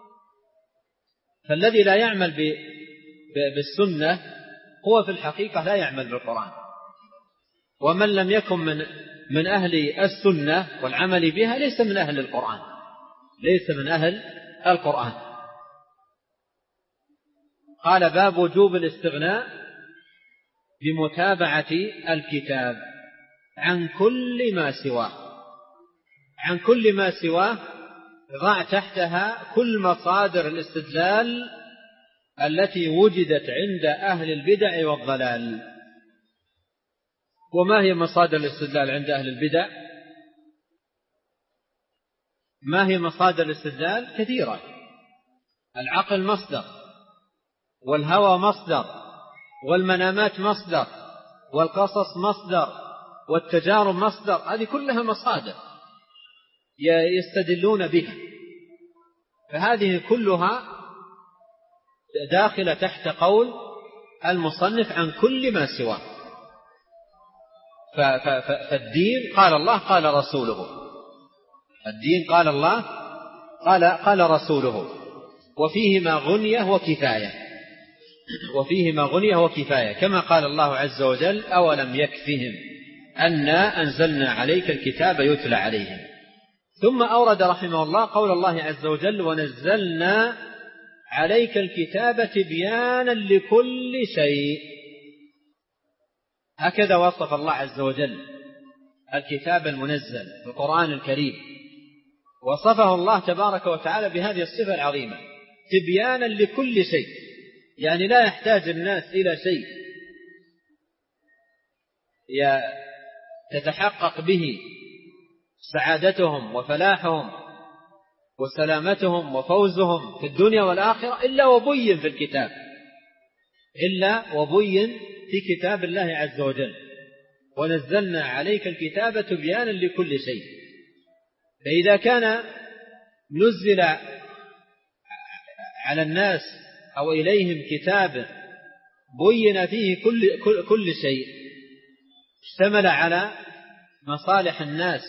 S1: فالذي لا يعمل بالسنة هو في الحقيقة لا يعمل بالقرآن. ومن لم يكن من من أهل السنة والعمل بها ليس من أهل القرآن، ليس من أهل القرآن. قال باب وجوب الاستغناء بمتابعة الكتاب عن كل ما سواه. عن كل ما سواه ضع تحتها كل مصادر الاستدلال التي وجدت عند أهل البدع والضلال. وما هي مصادر الاستدلال عند أهل البدع؟ ما هي مصادر الاستدلال؟ كثيرة. العقل مصدر، والهوى مصدر، والمنامات مصدر، والقصص مصدر والتجارب مصدر، هذه كلها مصادر يستدلون بها، فهذه كلها داخلة تحت قول المصنف عن كل ما سواه. فالدين قال الله قال رسوله، الدين قال الله قال قال رسوله، وفيهما غنية وكفاية، وفيهما غنية وكفاية، كما قال الله عز وجل: أولم يكفهم أنا أنزلنا عليك الكتاب يتلى عليهم. ثم أورد رحمه الله قول الله عز وجل: ونزلنا عليك الكتاب تبيانا لكل شيء. هكذا وصف الله عز وجل الكتاب المنزل في القرآن الكريم، وصفه الله تبارك وتعالى بهذه الصفة العظيمة: تبيانا لكل شيء، يعني لا يحتاج الناس إلى شيء تتحقق به سعادتهم وفلاحهم وسلامتهم وفوزهم في الدنيا والآخرة إلا وبين في الكتاب، إلا وبين في كتاب الله عز وجل: ونزلنا عليك الكتاب تبيانا لكل شيء. فإذا كان نزل على الناس أو إليهم كتاب بين فيه كل, كل, كل شيء، اشتمل على مصالح الناس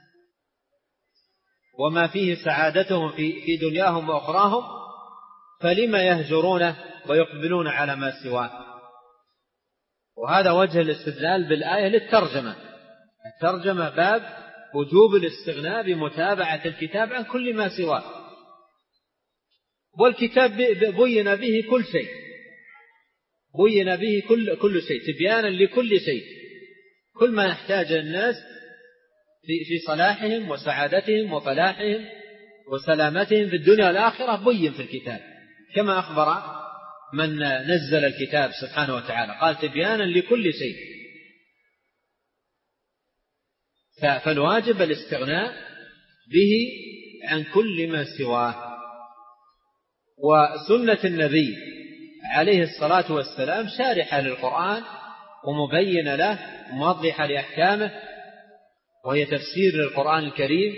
S1: وما فيه سعادتهم في, في دنياهم وأخراهم، فلما يهجرونه ويقبلون على ما سواه؟ وهذا وجه الاستدلال بالآية للترجمة. الترجمة باب وجوب الاستغناء بمتابعة الكتاب عن كل ما سواه، والكتاب بين به كل شيء، بين به كل, كل شيء تبيانا لكل شيء، كل ما يحتاج الناس في, في صلاحهم وسعادتهم وفلاحهم وسلامتهم في الدنيا والآخرة بين في الكتاب، كما أخبر من نزل الكتاب سبحانه وتعالى، قال: تبيانا لكل شيء. فالواجب الاستغناء به عن كل ما سواه. وسنة النبي عليه الصلاة والسلام شارحة للقرآن ومبينة له وموضحة لأحكامه، وهي تفسير للقرآن الكريم،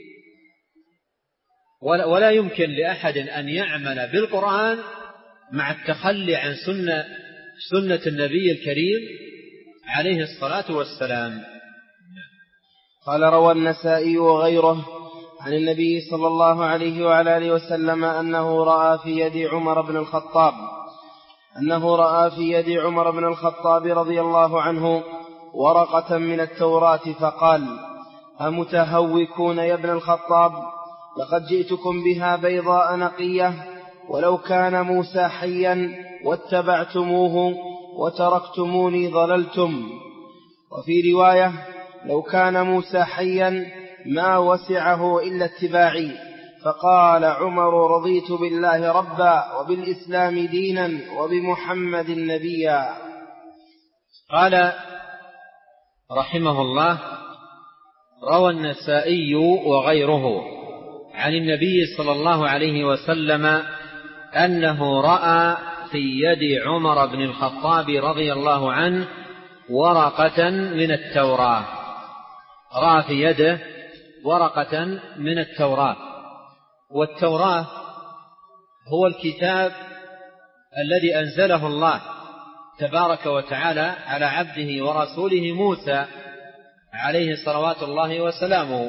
S1: ولا يمكن لأحد أن يعمل بالقرآن مع التخلي عن سنة, سنة النبي الكريم عليه الصلاة والسلام.
S2: قال: روى النسائي وغيره عن النبي صلى الله عليه وعلى آله وسلم أنه رأى في يد عمر بن الخطاب أنه رأى في يد عمر بن الخطاب رضي الله عنه ورقة من التوراة فقال: أمتهوكون يا ابن الخطاب؟ لقد جئتكم بها بيضاء نقية، ولو كان موسى حيا واتبعتموه وتركتموني ضللتم. وفي رواية: لو كان موسى حيا ما وسعه إلا اتباعي. فقال عمر: رضيت بالله ربا وبالإسلام دينا وبمحمد نبيا.
S1: قال رحمه الله: روى النسائي وغيره عن النبي صلى الله عليه وسلم أنه رأى في يد عمر بن الخطاب رضي الله عنه ورقة من التوراة. رأى في يده ورقة من التوراة، والتوراة هو الكتاب الذي أنزله الله تبارك وتعالى على عبده ورسوله موسى عليه صلوات الله وسلامه.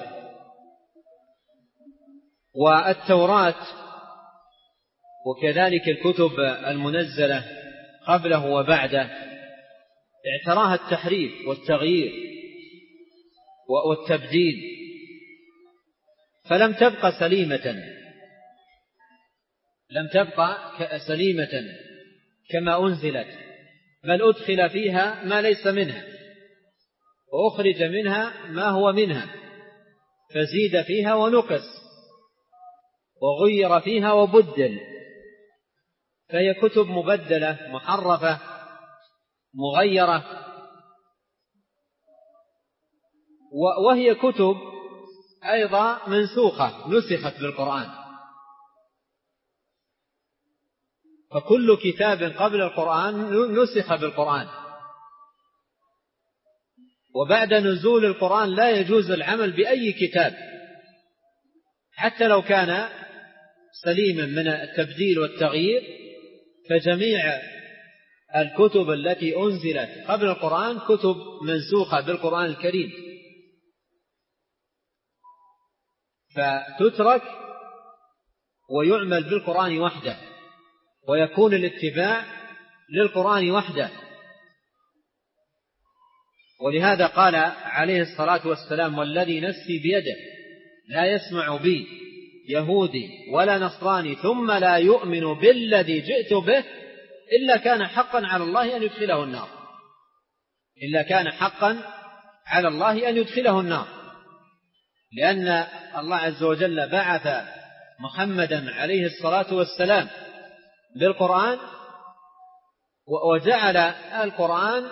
S1: والتوراة وكذلك الكتب المنزلة قبله وبعده اعتراها التحريف والتغيير والتبديل، فلم تبقى سليمة لم تبقى سليمة كما أنزلت، بل أدخل فيها ما ليس منها وأخرج منها ما هو منها، فزيد فيها ونقص وغير فيها وبدل، فهي كتب مبدلة محرفة مغيرة، وهي كتب أيضا منسوخة نسخت بالقرآن. فكل كتاب قبل القرآن نسخ بالقرآن، وبعد نزول القرآن لا يجوز العمل بأي كتاب حتى لو كان سليما من التبديل والتغيير، فجميع الكتب التي أنزلت قبل القرآن كتب منسوخة بالقرآن الكريم، فتترك ويعمل بالقرآن وحده، ويكون الاتباع للقرآن وحده. ولهذا قال عليه الصلاة والسلام: والذي نفسي بيده لا يسمع بي يهودي ولا نصراني ثم لا يؤمن بالذي جئت به إلا كان حقا على الله أن يدخله النار، إلا كان حقا على الله أن يدخله النار، لأن الله عز وجل بعث محمدا عليه الصلاة والسلام بالقرآن، وجعل القرآن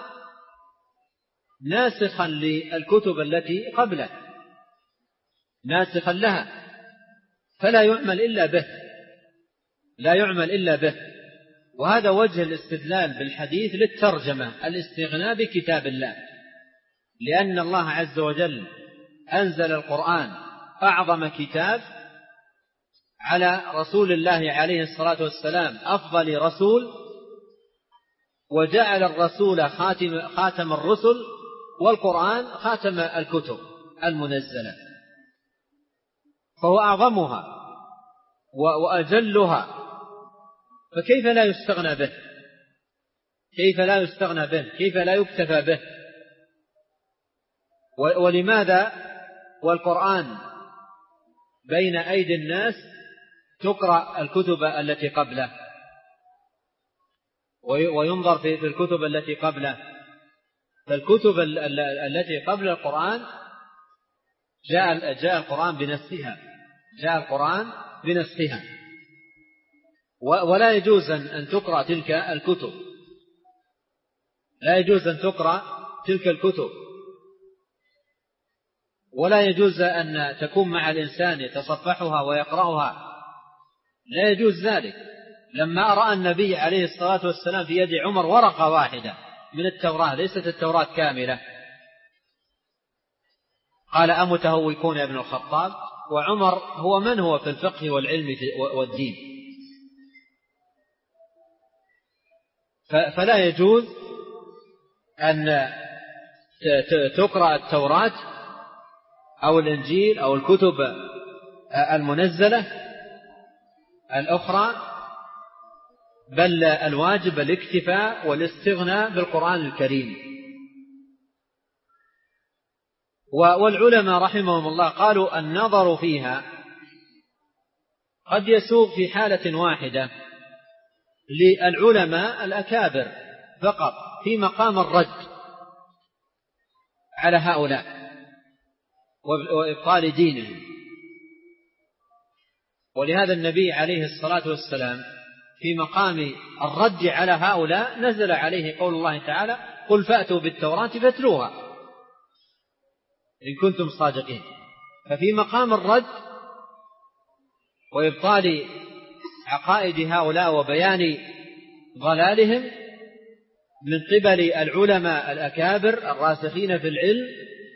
S1: ناسخا للكتب التي قبله، ناسخا لها، فلا يعمل إلا به، لا يعمل إلا به. وهذا وجه الاستدلال بالحديث للترجمة، الاستغناء بكتاب الله، لأن الله عز وجل أنزل القرآن أعظم كتاب على رسول الله عليه الصلاة والسلام أفضل رسول، وجعل الرسول خاتم, خاتم الرسل، والقرآن خاتم الكتب المنزلة، فهو أعظمها وأجلها، فكيف لا يستغنى به؟ كيف لا يستغنى به؟ كيف لا يكتفى به؟ ولماذا والقرآن بين أيدي الناس تقرأ الكتب التي قبله وينظر في الكتب التي قبله؟ فالكتب التي قبل القرآن جاء جاء القرآن بنفسها، جاء القرآن بنفسها، ولا يجوز أن تقرأ تلك الكتب، لا يجوز أن تقرأ تلك الكتب، ولا يجوز أن تكون مع الإنسان يتصفحها ويقرأها، لا يجوز ذلك. لما رأى النبي عليه الصلاة والسلام في يد عمر ورقة واحدة من التوراة، ليست التوراة كاملة، قال: أمتهوكون يا ابن الخطاب؟ وعمر هو من هو في الفقه والعلم والدين، فلا يجوز أن تقرأ التوراة أو الإنجيل أو الكتب المنزلة الأخرى، بل الواجب الاكتفاء والاستغناء بالقرآن الكريم. والعلماء رحمهم الله قالوا: النظر فيها قد يسوغ في حالة واحدة للعلماء الأكابر فقط في مقام الرد على هؤلاء وإبطال دينهم. ولهذا النبي عليه الصلاة والسلام في مقام الرد على هؤلاء نزل عليه قول الله تعالى: قل فأتوا بالتوراة فاتلوها إن كنتم صادقين. ففي مقام الرد وإبطال عقائد هؤلاء وبيان ضلالهم من قبل العلماء الأكابر الراسخين في العلم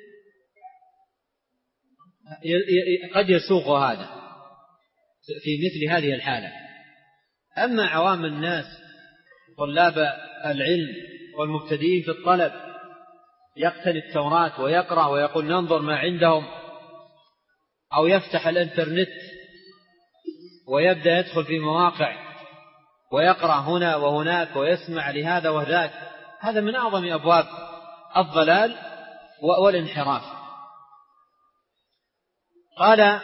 S1: قد يسوق هذا في مثل هذه الحالة. أما عوام الناس طلاب العلم والمبتدئين في الطلب يقتني التوراة ويقرأ ويقول ننظر ما عندهم، أو يفتح الإنترنت ويبدأ يدخل في مواقع ويقرأ هنا وهناك ويسمع لهذا وذاك، هذا من أعظم أبواب الضلال والانحراف. قال: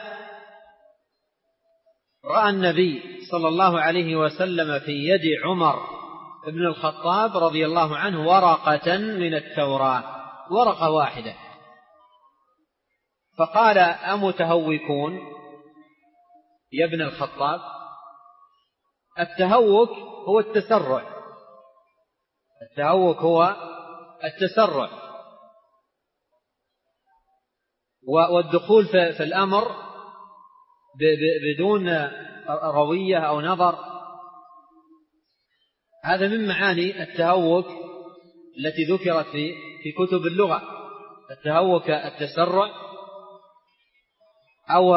S1: رأى النبي صلى الله عليه وسلم في يد عمر بن الخطاب رضي الله عنه ورقة من التوراة، ورقة واحدة، فقال: أمتهوكون يا ابن الخطاب؟ التهوك هو التسرع، التهوك هو التسرع والدخول في الأمر بدون روية أو نظر. هذا من معاني التهوك التي ذكرت في في كتب اللغة، التهوك التسرع أو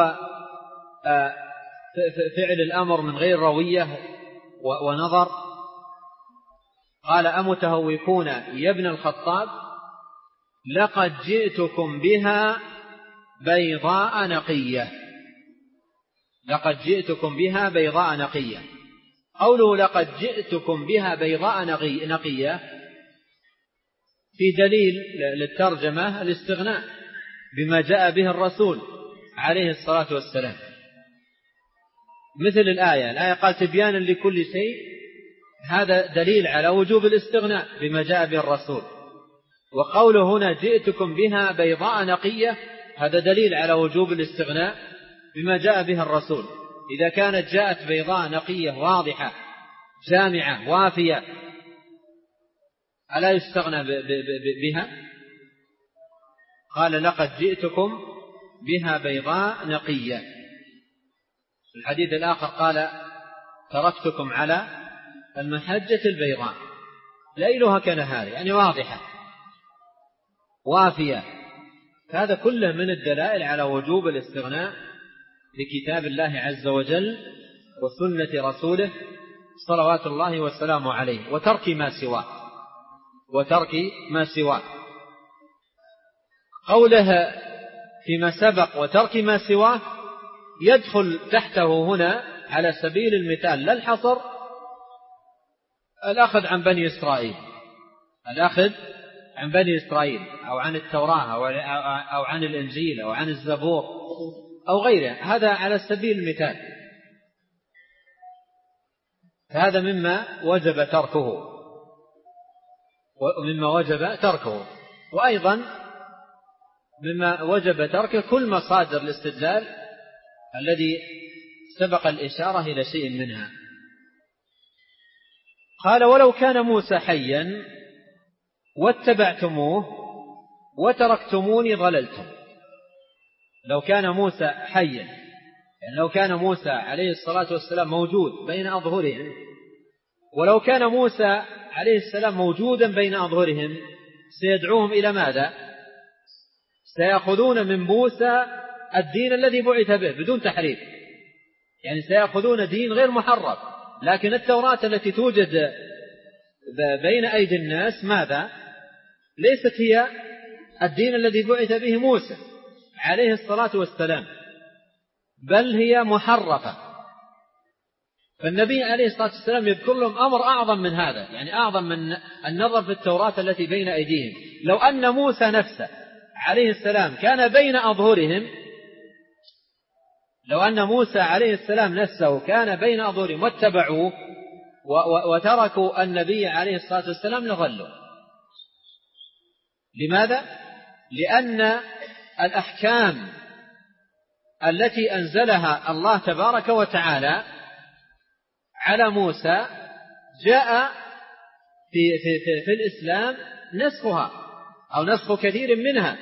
S1: فعل الأمر من غير روية ونظر. قال أمتهوكون يا ابن الخطاب لقد جئتكم بها بيضاء نقية، لقد جئتكم بها بيضاء نقية. قوله لقد جئتكم بها بيضاء نقية في دليل للترجمة الاستغناء بما جاء به الرسول عليه الصلاة والسلام، مثل الآية الآية قال تبيانا لكل شيء، هذا دليل على وجوب الاستغناء بما جاء به الرسول. وقوله هنا جئتكم بها بيضاء نقية هذا دليل على وجوب الاستغناء بما جاء به الرسول. إذا كانت جاءت بيضاء نقية واضحة جامعة وافية ألا يستغنى بها؟ قال لقد جئتكم بها بيضاء نقية. في الحديث الآخر قال تركتكم على المحجة البيضاء ليلها كنهار، يعني واضحة وافية. هذا كله من الدلائل على وجوب الاستغناء بكتاب الله عز وجل وسنة رسوله صلوات الله والسلام عليه، وترك ما سواه وترك ما سواه. قوله فيما سبق وترك ما سواه يدخل تحته هنا على سبيل المثال لا الحصر الأخذ عن بني إسرائيل، الأخذ عن بني إسرائيل أو عن التوراة أو عن الإنجيل أو عن الزبور أو غيره، هذا على سبيل المثال، فهذا مما وجب تركه ومما وجب تركه. وأيضا مما وجب تركه كل مصادر الاستدلال الذي سبق الإشارة إلى شيء منها. قال ولو كان موسى حيا واتبعتموه وتركتموني ضللتم. لو كان موسى حيا، يعني لو كان موسى عليه الصلاة والسلام موجود بين أظهرهم، ولو كان موسى عليه السلام موجودا بين أظهرهم سيدعوهم إلى ماذا؟ سيأخذون من موسى الدين الذي بعث به بدون تحريف، يعني سيأخذون دين غير محرف. لكن التوراة التي توجد بين أيدي الناس ماذا؟ ليست هي الدين الذي بعث به موسى عليه الصلاة والسلام، بل هي محرفة. فالنبي عليه الصلاة والسلام يذكر لهم أمر أعظم من هذا، يعني أعظم من النظر في التوراة التي بين أيديهم. لو أن موسى نفسه عليه السلام كان بين أظهرهم، لو أن موسى عليه السلام نفسه كان بين أظهرهم واتبعوه وتركوا النبي عليه الصلاة والسلام لضلوا. لماذا؟ لأن الأحكام التي أنزلها الله تبارك وتعالى على موسى جاء في, في, في, في الإسلام نسخها أو نسخ كثير منها،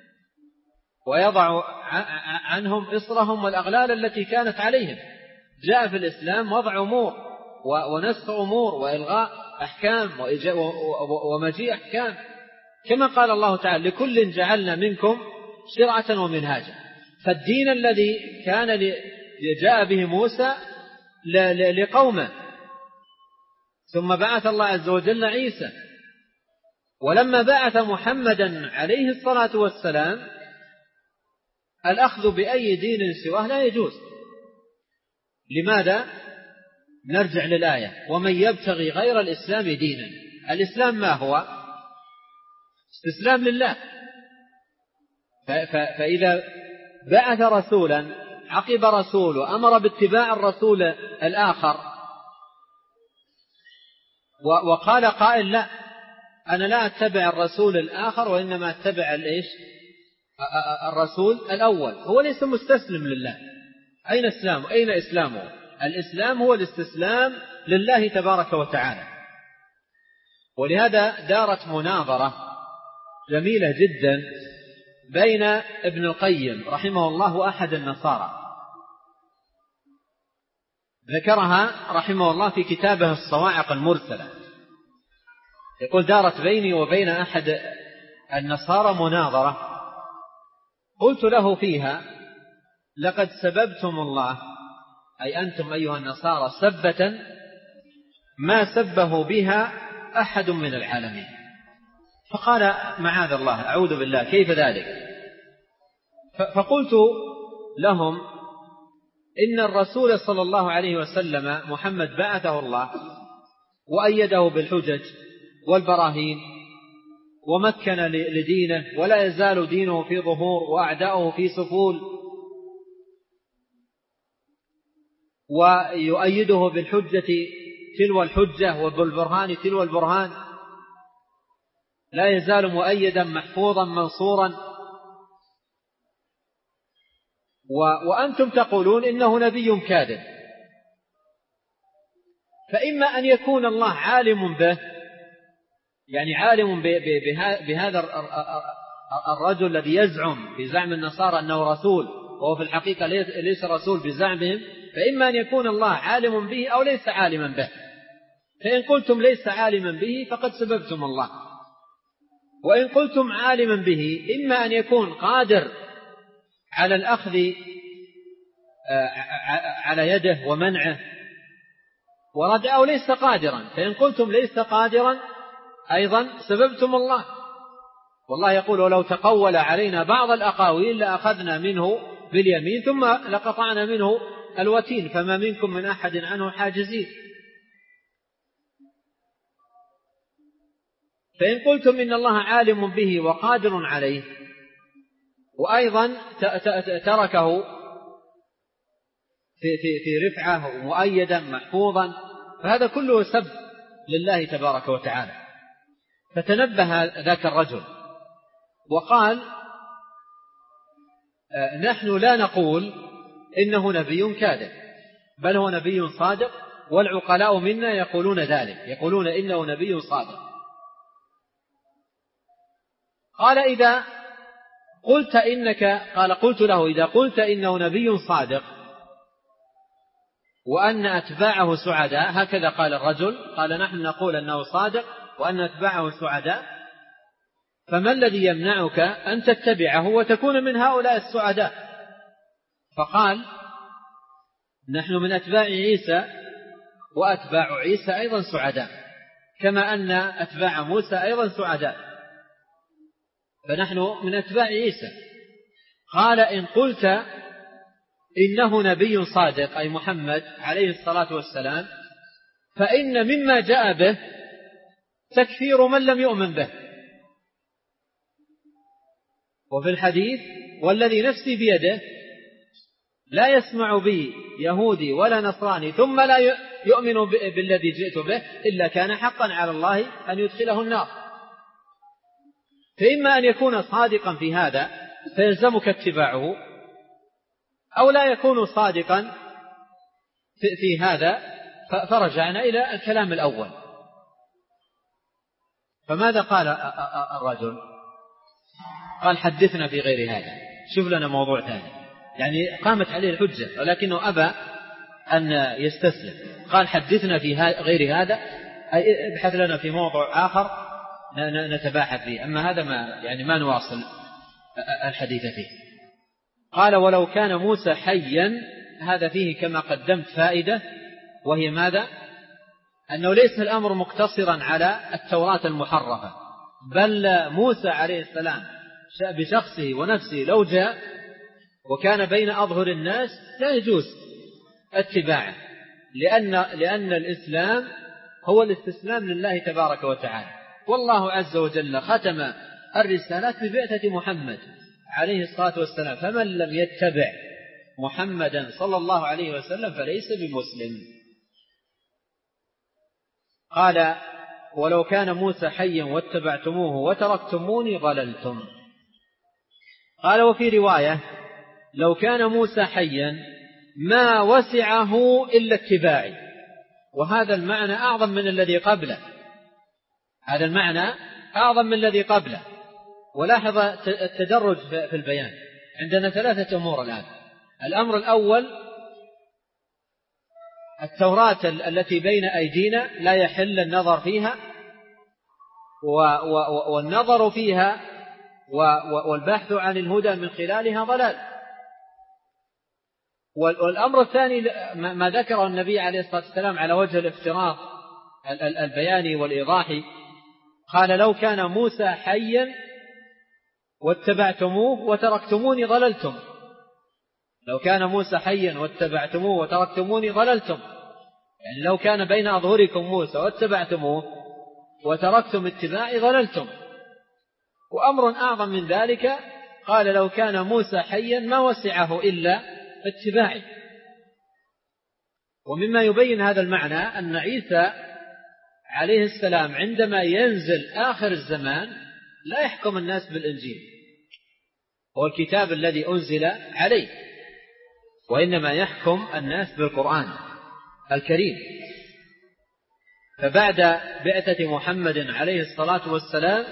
S1: ويضع عنهم إصرهم والأغلال التي كانت عليهم. جاء في الإسلام وضع أمور ونسخ أمور وإلغاء أحكام ومجيء أحكام، كما قال الله تعالى لكل جعلنا منكم شرعة ومنهاجا. فالدين الذي كان جاء به موسى لقومه، ثم بعث الله عز وجل عيسى، ولما بعث محمدا عليه الصلاة والسلام الأخذ بأي دين سواه لا يجوز. لماذا؟ نرجع للآية ومن يبتغي غير الإسلام دينا. الإسلام ما هو؟ استسلام لله. فإذا بعث رسولا عقب رسول وأمر باتباع الرسول الآخر وقال قائل لا أنا لا أتبع الرسول الآخر وإنما أتبع الإيش؟ الرسول الأول، هو ليس مستسلم لله. أين إسلامه؟ أين إسلامه؟ الإسلام هو الاستسلام لله تبارك وتعالى. ولهذا دارت مناظرة جميلة جدا بين ابن القيم رحمه الله وأحد النصارى، ذكرها رحمه الله في كتابه الصواعق المرسلة. يقول دارت بيني وبين أحد
S3: النصارى مناظرة قلت له فيها: لقد سببتم الله، أي أنتم أيها النصارى، سبة ما سبه بها أحد من العالمين. فقال: معاذ الله، أعوذ بالله، كيف ذلك؟ فقلت لهم: إن الرسول صلى الله عليه وسلم محمد بعثه الله وأيده بالحجج والبراهين ومكن لدينه، ولا يزال دينه في ظهور وأعداؤه في سفول، ويؤيده بالحجة تلو الحجة وبالبرهان تلو البرهان، لا يزال مؤيدا محفوظا منصورا، وأنتم تقولون إنه نبي كاذب. فإما أن يكون الله عالم به، يعني عالم بهذا الرجل الذي يزعم في زعم النصارى أنه رسول وهو في الحقيقة ليس رسول بزعمهم، فإما أن يكون الله عالم به أو ليس عالما به. فإن قلتم ليس عالما به فقد سببتم الله، وإن قلتم عالما به إما أن يكون قادر على الأخذ على يده ومنعه ورد، أو ليس قادرا. فإن قلتم ليس قادرا أيضا سببتم الله. والله يقول: ولو تقول علينا بعض الأقاويل لأخذنا منه باليمين ثم لقطعنا منه الوتين فما منكم من أحد عنه حاجزين. فإن قلتم إن الله عالم به وقادر عليه وأيضا تركه في, في, في رفعة ومؤيدا محفوظا، فهذا كله سب لله تبارك وتعالى. فتنبه ذاك الرجل وقال: نحن لا نقول إنه نبي كاذب، بل هو نبي صادق، والعقلاء منا يقولون ذلك، يقولون إنه نبي صادق. قال: إذا قلت إنك قال قلت له: إذا قلت إنه نبي صادق وأن أتباعه سعداء، هكذا قال الرجل، قال: نحن نقول أنه صادق وأن أتباعه سعداء، فما الذي يمنعك أن تتبعه وتكون من هؤلاء السعداء؟ فقال: نحن من أتباع عيسى، وأتباع عيسى أيضا سعداء، كما أن أتباع موسى أيضا سعداء، فنحن من أتباع عيسى. قال: إن قلت إنه نبي صادق، أي محمد عليه الصلاة والسلام، فإن مما جاء به تكفير من لم يؤمن به. وفي الحديث: والذي نفسي بيده لا يسمع بي يهودي ولا نصراني ثم لا يؤمن بالذي جئت به إلا كان حقا على الله أن يدخله النار. فإما أن يكون صادقا في هذا فيلزمك اتباعه، أو لا يكون صادقا في هذا. فرجعنا إلى الكلام الأول. فماذا قال الرجل؟ قال: حدثنا في غير هذا، شوف لنا موضوع ثاني. يعني قامت عليه الحجة ولكنه أبى أن يستسلم. قال: حدثنا في غير هذا، أي ابحث لنا في موضوع آخر نتباحث فيه، أما هذا ما يعني ما نواصل الحديث فيه. قال: ولو كان موسى حيا، هذا فيه كما قدمت فائدة، وهي ماذا؟ أنه ليس الأمر مقتصرا على التوراة المحرفة، بل موسى عليه السلام بشخصه ونفسه لو جاء وكان بين أظهر الناس لا يجوز اتباعه، لأن, لأن الإسلام هو الاستسلام لله تبارك وتعالى. والله عز وجل ختم الرسالات ببعثة محمد عليه الصلاة والسلام، فمن لم يتبع محمدا صلى الله عليه وسلم فليس بمسلم. قال: ولو كان موسى حيا واتبعتموه وتركتموني ضللتم. قال: وفي رواية: لو كان موسى حيا ما وسعه إلا اتباعي. وهذا المعنى أعظم من الذي قبله، هذا المعنى أعظم من الذي قبله. ولاحظ التدرج في البيان. عندنا ثلاثة أمور الآن. الأمر الأول: التوراة التي بين أيدينا لا يحل النظر فيها، والنظر فيها والبحث عن الهدى من خلالها ضلال. والأمر الثاني ما ذكره النبي عليه الصلاة والسلام على وجه الافتراض البياني والإيضاحي، قال لو كان موسى حيا واتبعتموه وتركتموني ضللتم. لو كان موسى حيا واتبعتموه وتركتموني ضللتم، يعني لو كان بين أظهركم موسى واتبعتموه وتركتم اتباعي ضللتم. وأمر أعظم من ذلك قال لو كان موسى حيا ما وسعه إلا اتباعي. ومما يبين هذا المعنى أن عيسى عليه السلام عندما ينزل آخر الزمان لا يحكم الناس بالإنجيل، هو الكتاب الذي أنزل عليه، وإنما يحكم الناس بالقرآن الكريم. فبعد بعثة محمد عليه الصلاة والسلام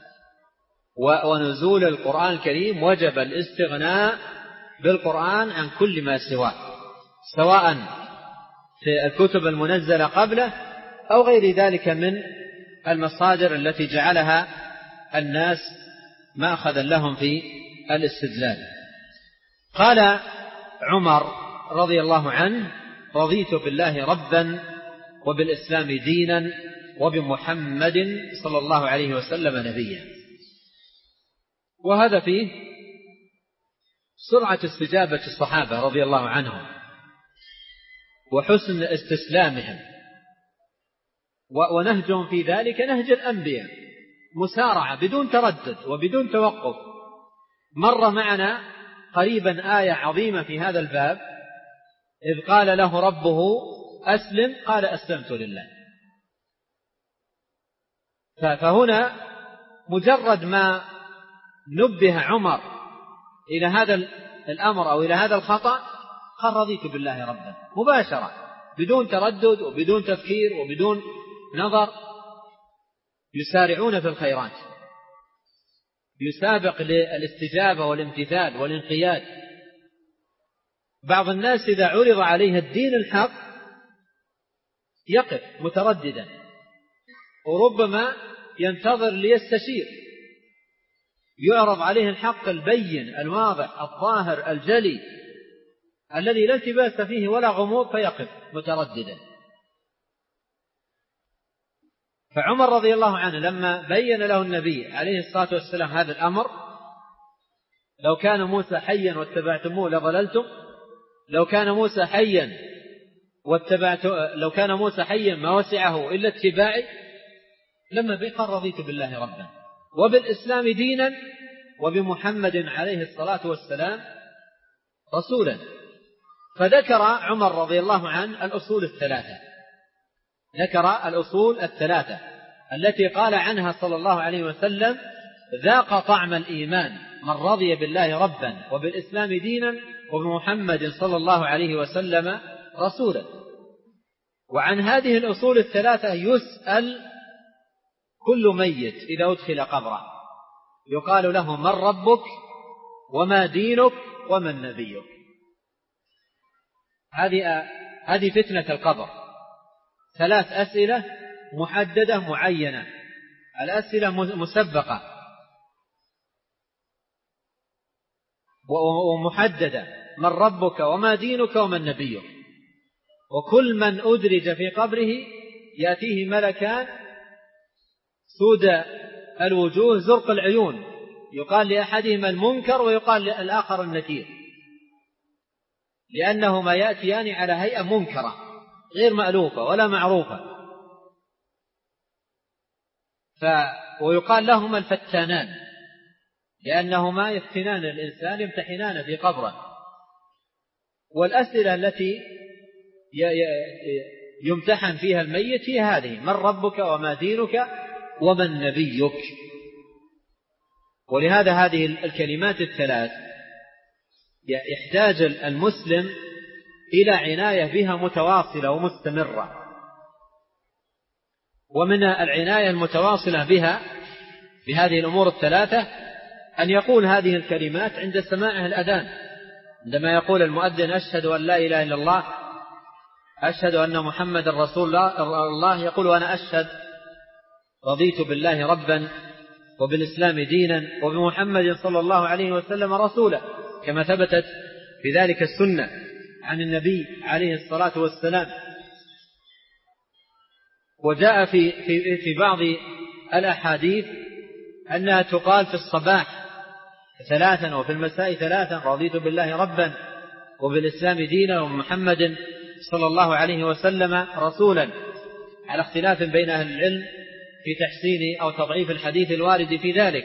S3: ونزول القرآن الكريم وجب الاستغناء بالقرآن عن كل ما سواه، سواء في الكتب المنزلة قبله أو غير ذلك من المصادر التي جعلها الناس مأخذا لهم في الاستدلال. قال عمر رضي الله عنه: رضيت بالله ربا وبالإسلام دينا وبمحمد صلى الله عليه وسلم نبيا. وهذا فيه سرعة استجابة الصحابة رضي الله عنهم وحسن استسلامهم، ونهجهم في ذلك نهج الأنبياء، مسارعة بدون تردد وبدون توقف. مر معنا قريبا آية عظيمة في هذا الباب، إذ قال له ربه أسلم قال أسلمت لله. فهنا مجرد ما نبه عمر إلى هذا الأمر أو إلى هذا الخطأ قال رضيت بالله ربا مباشرة، بدون تردد وبدون تفكير وبدون نظر. يسارعون في الخيرات، يسابق للاستجابة والامتثال والانقياد. بعض الناس إذا عرض عليه الدين الحق يقف مترددا، وربما ينتظر ليستشير. يعرض عليه الحق البين الواضح الظاهر الجلي الذي لا التباس فيه ولا غموض، فيقف مترددا. فعمر رضي الله عنه لما بين له النبي عليه الصلاة والسلام هذا الأمر: لو كان موسى حيا واتبعتموه لضللتم، لو كان موسى حيا واتبعت لو كان موسى حيا ما وسعه إلا اتباعي، لما قال رضيت بالله ربا وبالإسلام دينا وبمحمد عليه الصلاة والسلام رسولا. فذكر عمر رضي الله عنه الأصول الثلاثة، ذكر الأصول الثلاثة التي قال عنها صلى الله عليه وسلم: ذاق طعم الإيمان من رضي بالله ربا وبالإسلام دينا وبمحمد صلى الله عليه وسلم رسولا. وعن هذه الأصول الثلاثة يسأل كل ميت إذا أدخل قبره، يقال له: من ربك وما دينك ومن نبيك. هذه هذه فتنة القبر، ثلاث أسئلة محددة معينة، الأسئلة مسبقة ومحددة: من ربك وما دينك ومن نبيك. وكل من أدرج في قبره يأتيه ملكان سود الوجوه زرق العيون، يقال لأحدهما المنكر ويقال للآخر النكير، لأنهما يأتيان على هيئة منكرة غير مألوفة ولا معروفة. ف... ويقال لهما الفتانان، لأنهما يفتنان الإنسان، يمتحنان في قبره. والأسئلة التي يمتحن فيها الميت هي هذه: من ربك وما دينك ومن نبيك. ولهذا هذه الكلمات الثلاث يحتاج المسلم إلى عناية بها متواصلة ومستمرة. ومن العناية المتواصلة بها بهذه الأمور الثلاثة أن يقول هذه الكلمات عند سماعه الأذان، عندما يقول المؤذن: أشهد أن لا إله إلا الله، أشهد أن محمد رسول الله، يقول: وأنا أشهد رضيت بالله ربا وبالإسلام دينا وبمحمد صلى الله عليه وسلم رسولا، كما ثبتت في ذلك السنة عن النبي عليه الصلاة والسلام. وجاء في, في, في بعض الأحاديث أنها تقال في الصباح ثلاثا وفي المساء ثلاثا: رضيت بالله ربا وبالإسلام دينا ومحمد صلى الله عليه وسلم رسولا، على اختلاف بين أهل العلم في تحسين أو تضعيف الحديث الوارد في ذلك.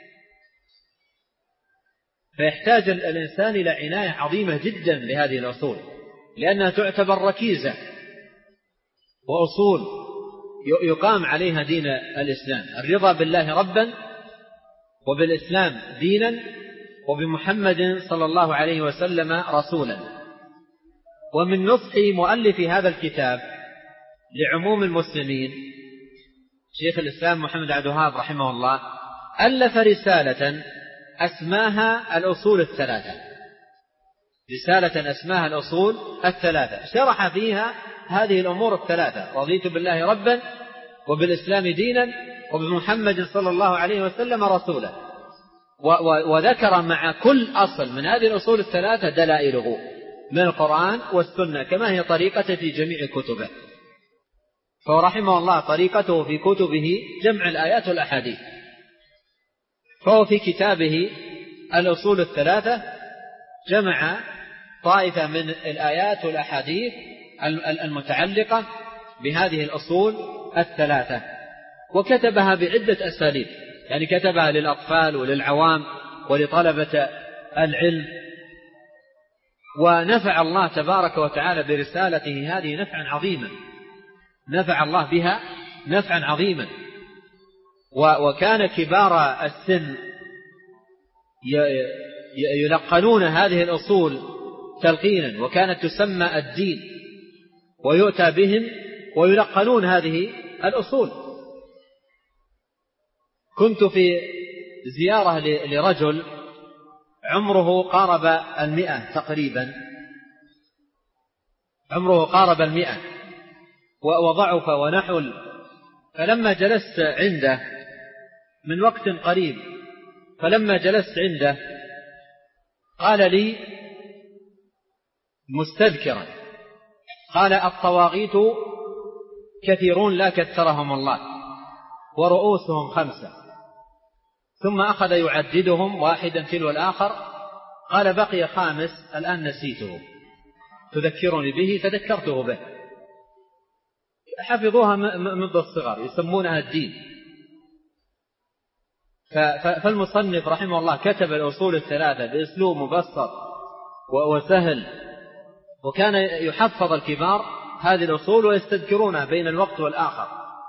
S3: فيحتاج الإنسان إلى عناية عظيمة جدا بهذه الأصول، لأنها تعتبر ركيزة وأصول يقام عليها دين الإسلام: الرضا بالله ربا وبالإسلام دينا وبمحمد صلى الله عليه وسلم رسولا. ومن نصح مؤلف هذا الكتاب لعموم المسلمين شيخ الإسلام محمد عبد الوهاب رحمه الله ألف رسالة أسماها الأصول الثلاثة، رسالة أسماها الأصول الثلاثة، شرح فيها هذه الأمور الثلاثة: رضيت بالله ربا وبالإسلام دينا وبمحمد صلى الله عليه وسلم رسولا. وذكر مع كل أصل من هذه الأصول الثلاثة دلائله من القرآن والسنة، كما هي طريقته في جميع كتبه. فرحمه الله طريقته في كتبه جمع الآيات والأحاديث، فهو في كتابه الأصول الثلاثة جمع طائفة من الآيات والأحاديث المتعلقة بهذه الأصول الثلاثة، وكتبها بعدة أساليب، يعني كتبها للأطفال وللعوام ولطلبة العلم. ونفع الله تبارك وتعالى برسالته هذه نفعا عظيما، نفع الله بها نفعا عظيما. وكان كبار السن يلقنون هذه الأصول تلقينا، وكانت تسمى الدين، ويؤتى بهم ويلقنون هذه الأصول. كنت في زيارة لرجل عمره قارب المئة تقريبا، عمره قارب المئة وضعف ونحل، فلما جلست عنده من وقت قريب، فلما جلست عنده قال لي مستذكرا، قال: الطواغيت كثيرون لا كثرهم الله، ورؤوسهم خمسة. ثم أخذ يعددهم واحدا تلو الآخر، قال: بقي خامس الآن نسيته، تذكرني به فذكرته به. حفظوها منذ الصغر، يسمونها الدين. فالمصنف رحمه الله كتب الأصول الثلاثة بأسلوب مبسط وسهل، وكان يحفظ الكبار هذه الأصول ويستذكرونها بين الوقت والآخر.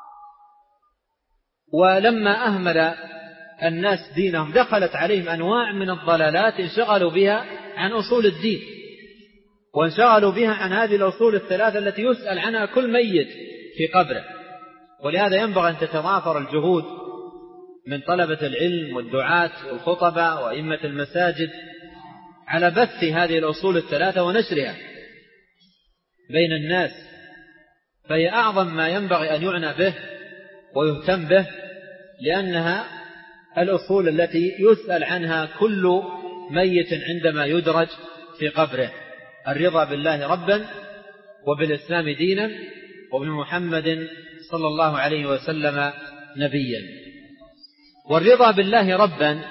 S3: ولما أهمل الناس دينهم دخلت عليهم أنواع من الضلالات انشغلوا بها عن أصول الدين، وانشغلوا بها عن هذه الأصول الثلاثة التي يسأل عنها كل ميت في قبره. ولهذا ينبغي أن تتضافر الجهود من طلبة العلم والدعاة والخطبة وأئمة المساجد على بث هذه الأصول الثلاثة ونشرها بين الناس، فهي أعظم ما ينبغي أن يعنى به ويهتم به، لأنها الأصول التي يسأل عنها كل ميت عندما يدرج في قبره: الرضا بالله ربا وبالإسلام دينا وبمحمد صلى الله عليه وسلم نبيا. والرضا بالله ربا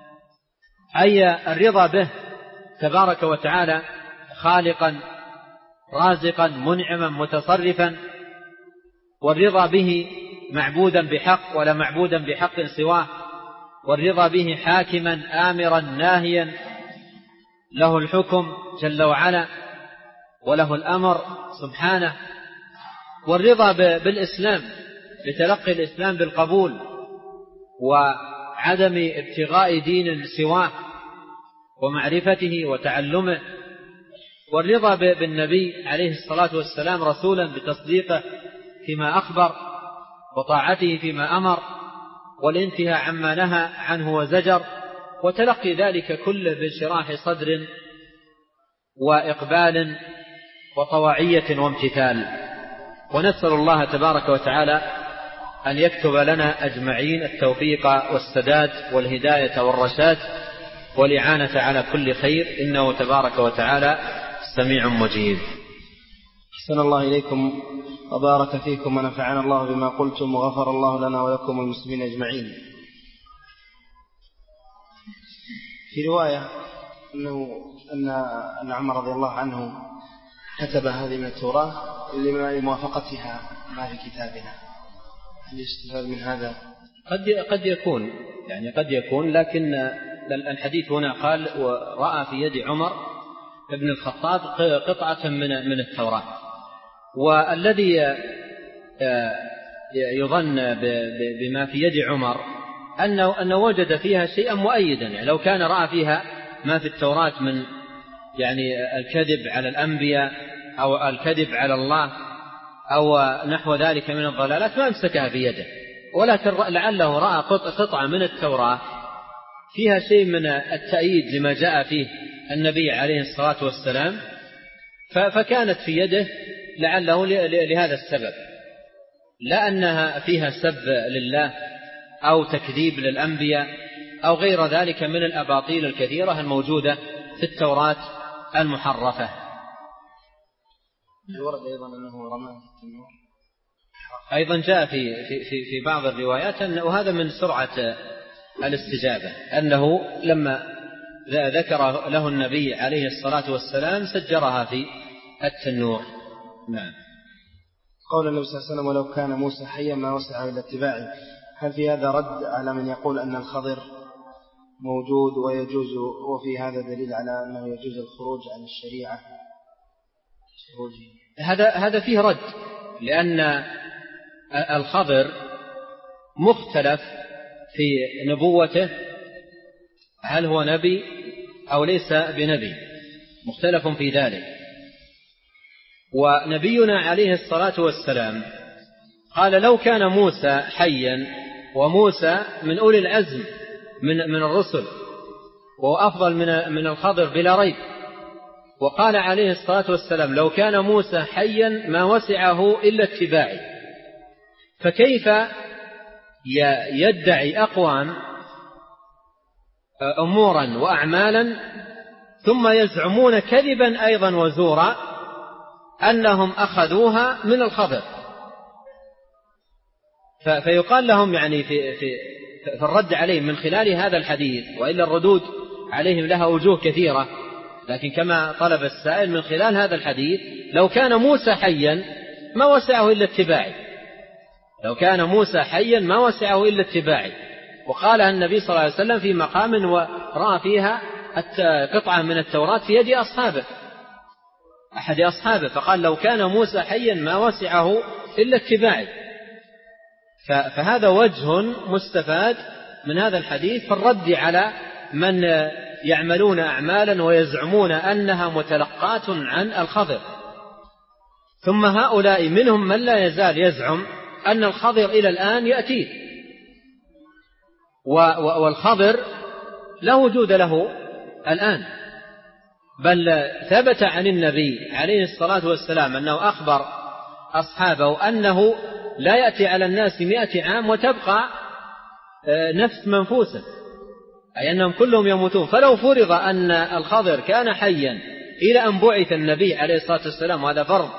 S3: أي الرضا به تبارك وتعالى خالقا رازقا منعما متصرفا، والرضا به معبودا بحق ولا معبودا بحق سواه، والرضا به حاكما آمرا ناهيا، له الحكم جل وعلا وله الأمر سبحانه. والرضا بالإسلام بتلقي الإسلام بالقبول وعدم ابتغاء دين سواه ومعرفته وتعلمه. والرضا بالنبي عليه الصلاة والسلام رسولا بتصديقه فيما أخبر وطاعته فيما أمر، والانتهاء عما نهى عنه وزجر، وتلقي ذلك كله بانشراح صدر وإقبال وطواعية وامتثال. ونسأل الله تبارك وتعالى أن يكتب لنا أجمعين التوفيق والسداد والهداية والرشاد والإعانة على كل خير، إنه تبارك وتعالى سميع مجيب.
S2: أحسن الله إليكم وبارك فيكم ونفعنا الله بما قلتم وغفر الله لنا ولكم والمسلمين أجمعين. في رواية أنه أن عمر رضي الله عنه كتب هذه من التوراة لموافقتها ما في كتابنا، هل يستفاد من هذا؟
S3: قد قد يكون يعني قد يكون لكن الحديث هنا قال ورأى في يد عمر ابن الخطاب قطعة من من التوراة، والذي يظن بما في يد عمر أنه أنه وجد فيها شيئا مؤيدا، يعني لو كان رأى فيها ما في التوراة من يعني الكذب على الأنبياء أو الكذب على الله أو نحو ذلك من الضلالات ما امسكها في يده، ولكن لعله رأى قطعة من التوراة فيها شيء من التأييد لما جاء فيه النبي عليه الصلاة والسلام، فكانت في يده لعله لهذا السبب، لا أنها فيها سب لله أو تكذيب للأنبياء أو غير ذلك من الأباطيل الكثيرة الموجودة في التوراة المحرفة.
S2: ورد أيضا أنه رمى في التنور،
S3: أيضا جاء في, في, في, في بعض الروايات أنه وهذا من سرعة الاستجابة، أنه لما ذكر له النبي عليه الصلاة والسلام سجرها في التنور. نعم.
S2: قول النبي صلى الله عليه وسلم ولو كان موسى حيا ما وسعه إلا اتباعه، هل في هذا رد على من يقول أن الخضر موجود ويجوز، وفي هذا دليل على أنه يجوز الخروج عن الشريعة؟
S3: هذا هذا فيه رد، لأن الخضر مختلف في نبوته، هل هو نبي أو ليس بنبي، مختلف في ذلك. ونبينا عليه الصلاة والسلام قال لو كان موسى حيا، وموسى من أولي العزم من من الرسل وهو أفضل من من الخضر بلا ريب، وقال عليه الصلاة والسلام لو كان موسى حيا ما وسعه إلا اتباعي. فكيف يدعي أقوام أمورا وأعمالا ثم يزعمون كذبا أيضا وزورا أنهم أخذوها من الخضر؟ فيقال لهم يعني في, في, في الرد عليهم من خلال هذا الحديث، وإلا الردود عليهم لها وجوه كثيرة، لكن كما طلب السائل من خلال هذا الحديث لو كان موسى حيا ما وسعه إلا اتباعي، لو كان موسى حيا ما وسعه إلا اتباعي. وقالها النبي صلى الله عليه وسلم في مقام ورأى فيها قطعة من التوراة في يد أصحابه أحد أصحابه، فقال لو كان موسى حيا ما وسعه إلا اتباعي. فهذا وجه مستفاد من هذا الحديث في الرد على من يعملون أعمالا ويزعمون أنها متلقاة عن الخضر. ثم هؤلاء منهم من لا يزال يزعم أن الخضر إلى الآن يأتيه، والخضر لا وجود له الآن، بل ثبت عن النبي عليه الصلاة والسلام أنه أخبر أصحابه أنه لا يأتي على الناس مئة عام وتبقى نفس منفوسة، أي أنهم كلهم يموتون. فلو فرض أن الخضر كان حيا إلى أن بعث النبي عليه الصلاة والسلام، وهذا فرض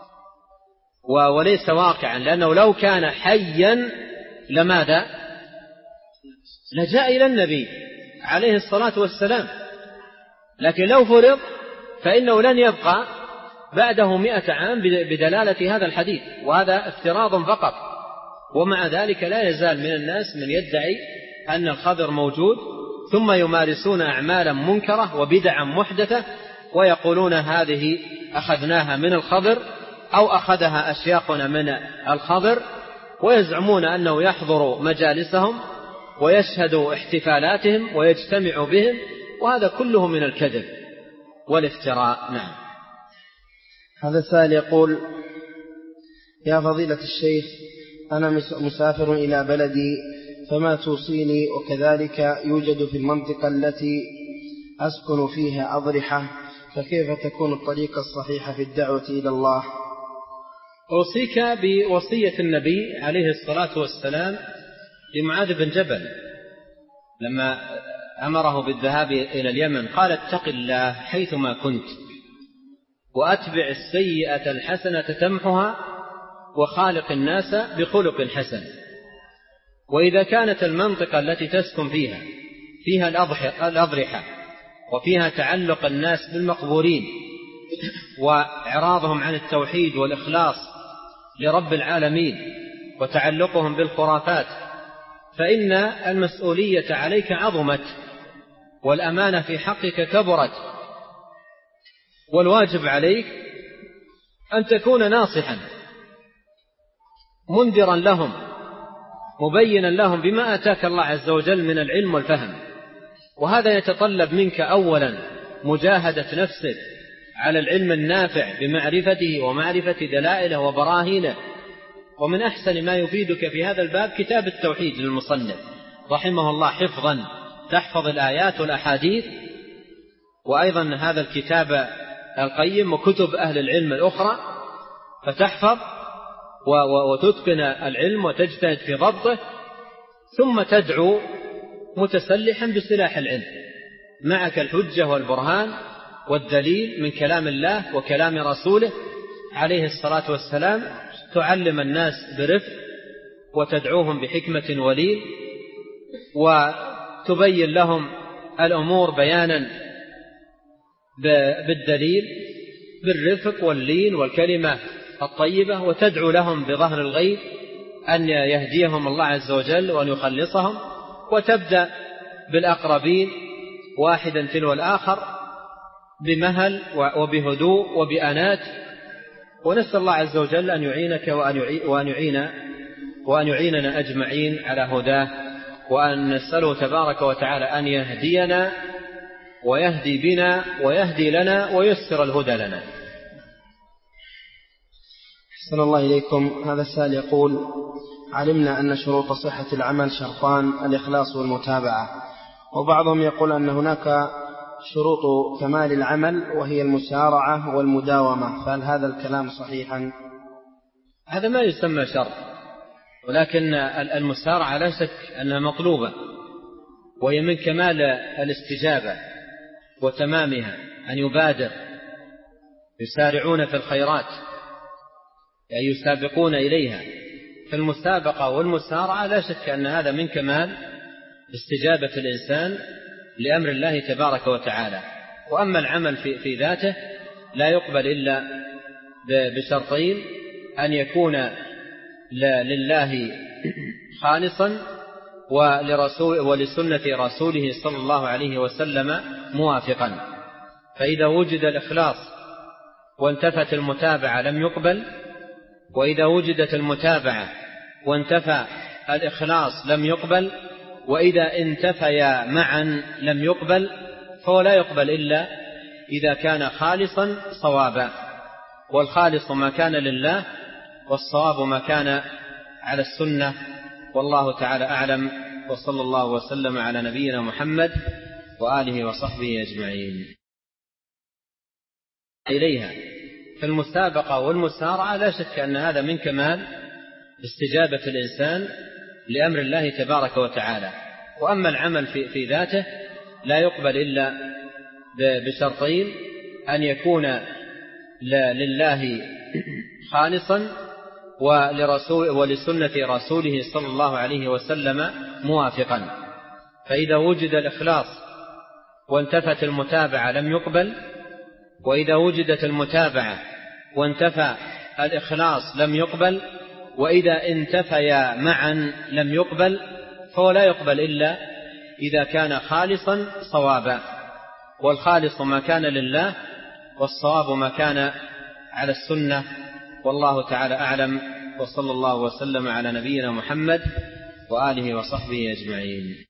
S3: وليس واقعا، لأنه لو كان حيا لماذا؟ لجاء إلى النبي عليه الصلاة والسلام، لكن لو فرض فإنه لن يبقى بعده مئة عام بدلالة هذا الحديث، وهذا افتراض فقط. ومع ذلك لا يزال من الناس من يدعي أن الخضر موجود، ثم يمارسون أعمالا منكرة وبدعا محدثة ويقولون هذه أخذناها من الخضر أو أخذها أشياخنا من الخضر، ويزعمون أنه يحضر مجالسهم ويشهد احتفالاتهم ويجتمع بهم، وهذا كله من الكذب والافتراء. نعم.
S2: هذا السائل يقول: يا فضيلة الشيخ، أنا مسافر إلى بلدي، فما توصيني؟ وكذلك يوجد في المنطقة التي أسكن فيها أضرحة، فكيف تكون الطريقة الصحيحة في الدعوة إلى الله؟
S1: أوصيك بوصية النبي عليه الصلاة والسلام لمعاذ بن جبل لما أمره بالذهاب إلى اليمن، قال: اتق الله حيثما كنت وأتبع السيئة الحسنة تمحها وخالق الناس بخلق حسن. وإذا كانت المنطقة التي تسكن فيها فيها الأضرحة وفيها تعلق الناس بالمقبورين وإعراضهم عن التوحيد والإخلاص لرب العالمين وتعلقهم بالخرافات، فإن المسؤولية عليك عظمت والأمانة في حقك كبرت، والواجب عليك أن تكون ناصحا منذرا لهم مبينا لهم بما آتاك الله عز وجل من العلم والفهم. وهذا يتطلب منك أولا مجاهدة نفسك على العلم النافع بمعرفته ومعرفة دلائله وبراهينه. ومن أحسن ما يفيدك في هذا الباب كتاب التوحيد للمصنف رحمه الله حفظا، تحفظ الآيات والأحاديث، وأيضا هذا الكتاب القيم وكتب أهل العلم الأخرى، فتحفظ وتتقن العلم وتجتهد في ضبطه، ثم تدعو متسلحا بسلاح العلم، معك الحجة والبرهان والدليل من كلام الله وكلام رسوله عليه الصلاة والسلام، تعلم الناس برفق وتدعوهم بحكمة ولين، وتبين لهم الأمور بيانا بالدليل بالرفق واللين والكلمة الطيبة، وتدعو لهم بظهر الغيب أن يهديهم الله عز وجل وأن يخلصهم، وتبدأ بالأقربين واحدا تلو الآخر بمهل وبهدوء وبأنات. ونسأل الله عز وجل أن يعينك وأن يعين وأن يعيننا أجمعين على هداه، وأن نسأله تبارك وتعالى أن يهدينا ويهدي بنا ويهدي لنا ويسر الهدى لنا.
S2: أحسن الله إليكم. هذا السائل يقول: علمنا أن شروط صحة العمل شرطان: الإخلاص والمتابعة، وبعضهم يقول أن هناك شروط كمال العمل وهي المسارعة والمداومة، فهل هذا الكلام صحيحا؟
S1: هذا ما يسمى شرط، ولكن المسارعة لا شك أنها مطلوبة، وهي من كمال الاستجابة وتمامها أن يبادر، يسارعون في الخيرات أي يسابقون إليها. فالمسابقة والمسارعة لا شك أن هذا من كمال استجابة الإنسان لأمر الله تبارك وتعالى. وأما العمل في, في ذاته لا يقبل إلا بشرطين: أن يكون لله خالصا ولرسول ولسنة رسوله صلى الله عليه وسلم موافقا. فإذا وجد الإخلاص وانتفت المتابعة لم يقبل، وإذا وجدت المتابعة وانتفى الإخلاص لم يقبل، وإذا انتفيا معا لم يقبل. فهو لا يقبل إلا إذا كان خالصا صوابا، والخالص ما كان لله والصواب ما كان على السنة. والله تعالى أعلم، وصلى الله وسلم على نبينا محمد وآله وصحبه أجمعين. إليها فالمسابقة والمسارعة لا شك أن هذا من كمال استجابة الإنسان لأمر الله تبارك وتعالى. وأما العمل في, في ذاته لا يقبل إلا بشرطين: أن يكون لله خالصا ولرسول ولسنة رسوله صلى الله عليه وسلم موافقا. فإذا وجد الإخلاص وانتفت المتابعة لم يقبل، وإذا وجدت المتابعة وانتفى الإخلاص لم يقبل، وإذا انتفيا معا لم يقبل. فهو لا يقبل إلا إذا كان خالصا صوابا، والخالص ما كان لله والصواب ما كان على السنة. والله تعالى أعلم، وصلى الله وسلم على نبينا محمد وآله وصحبه أجمعين.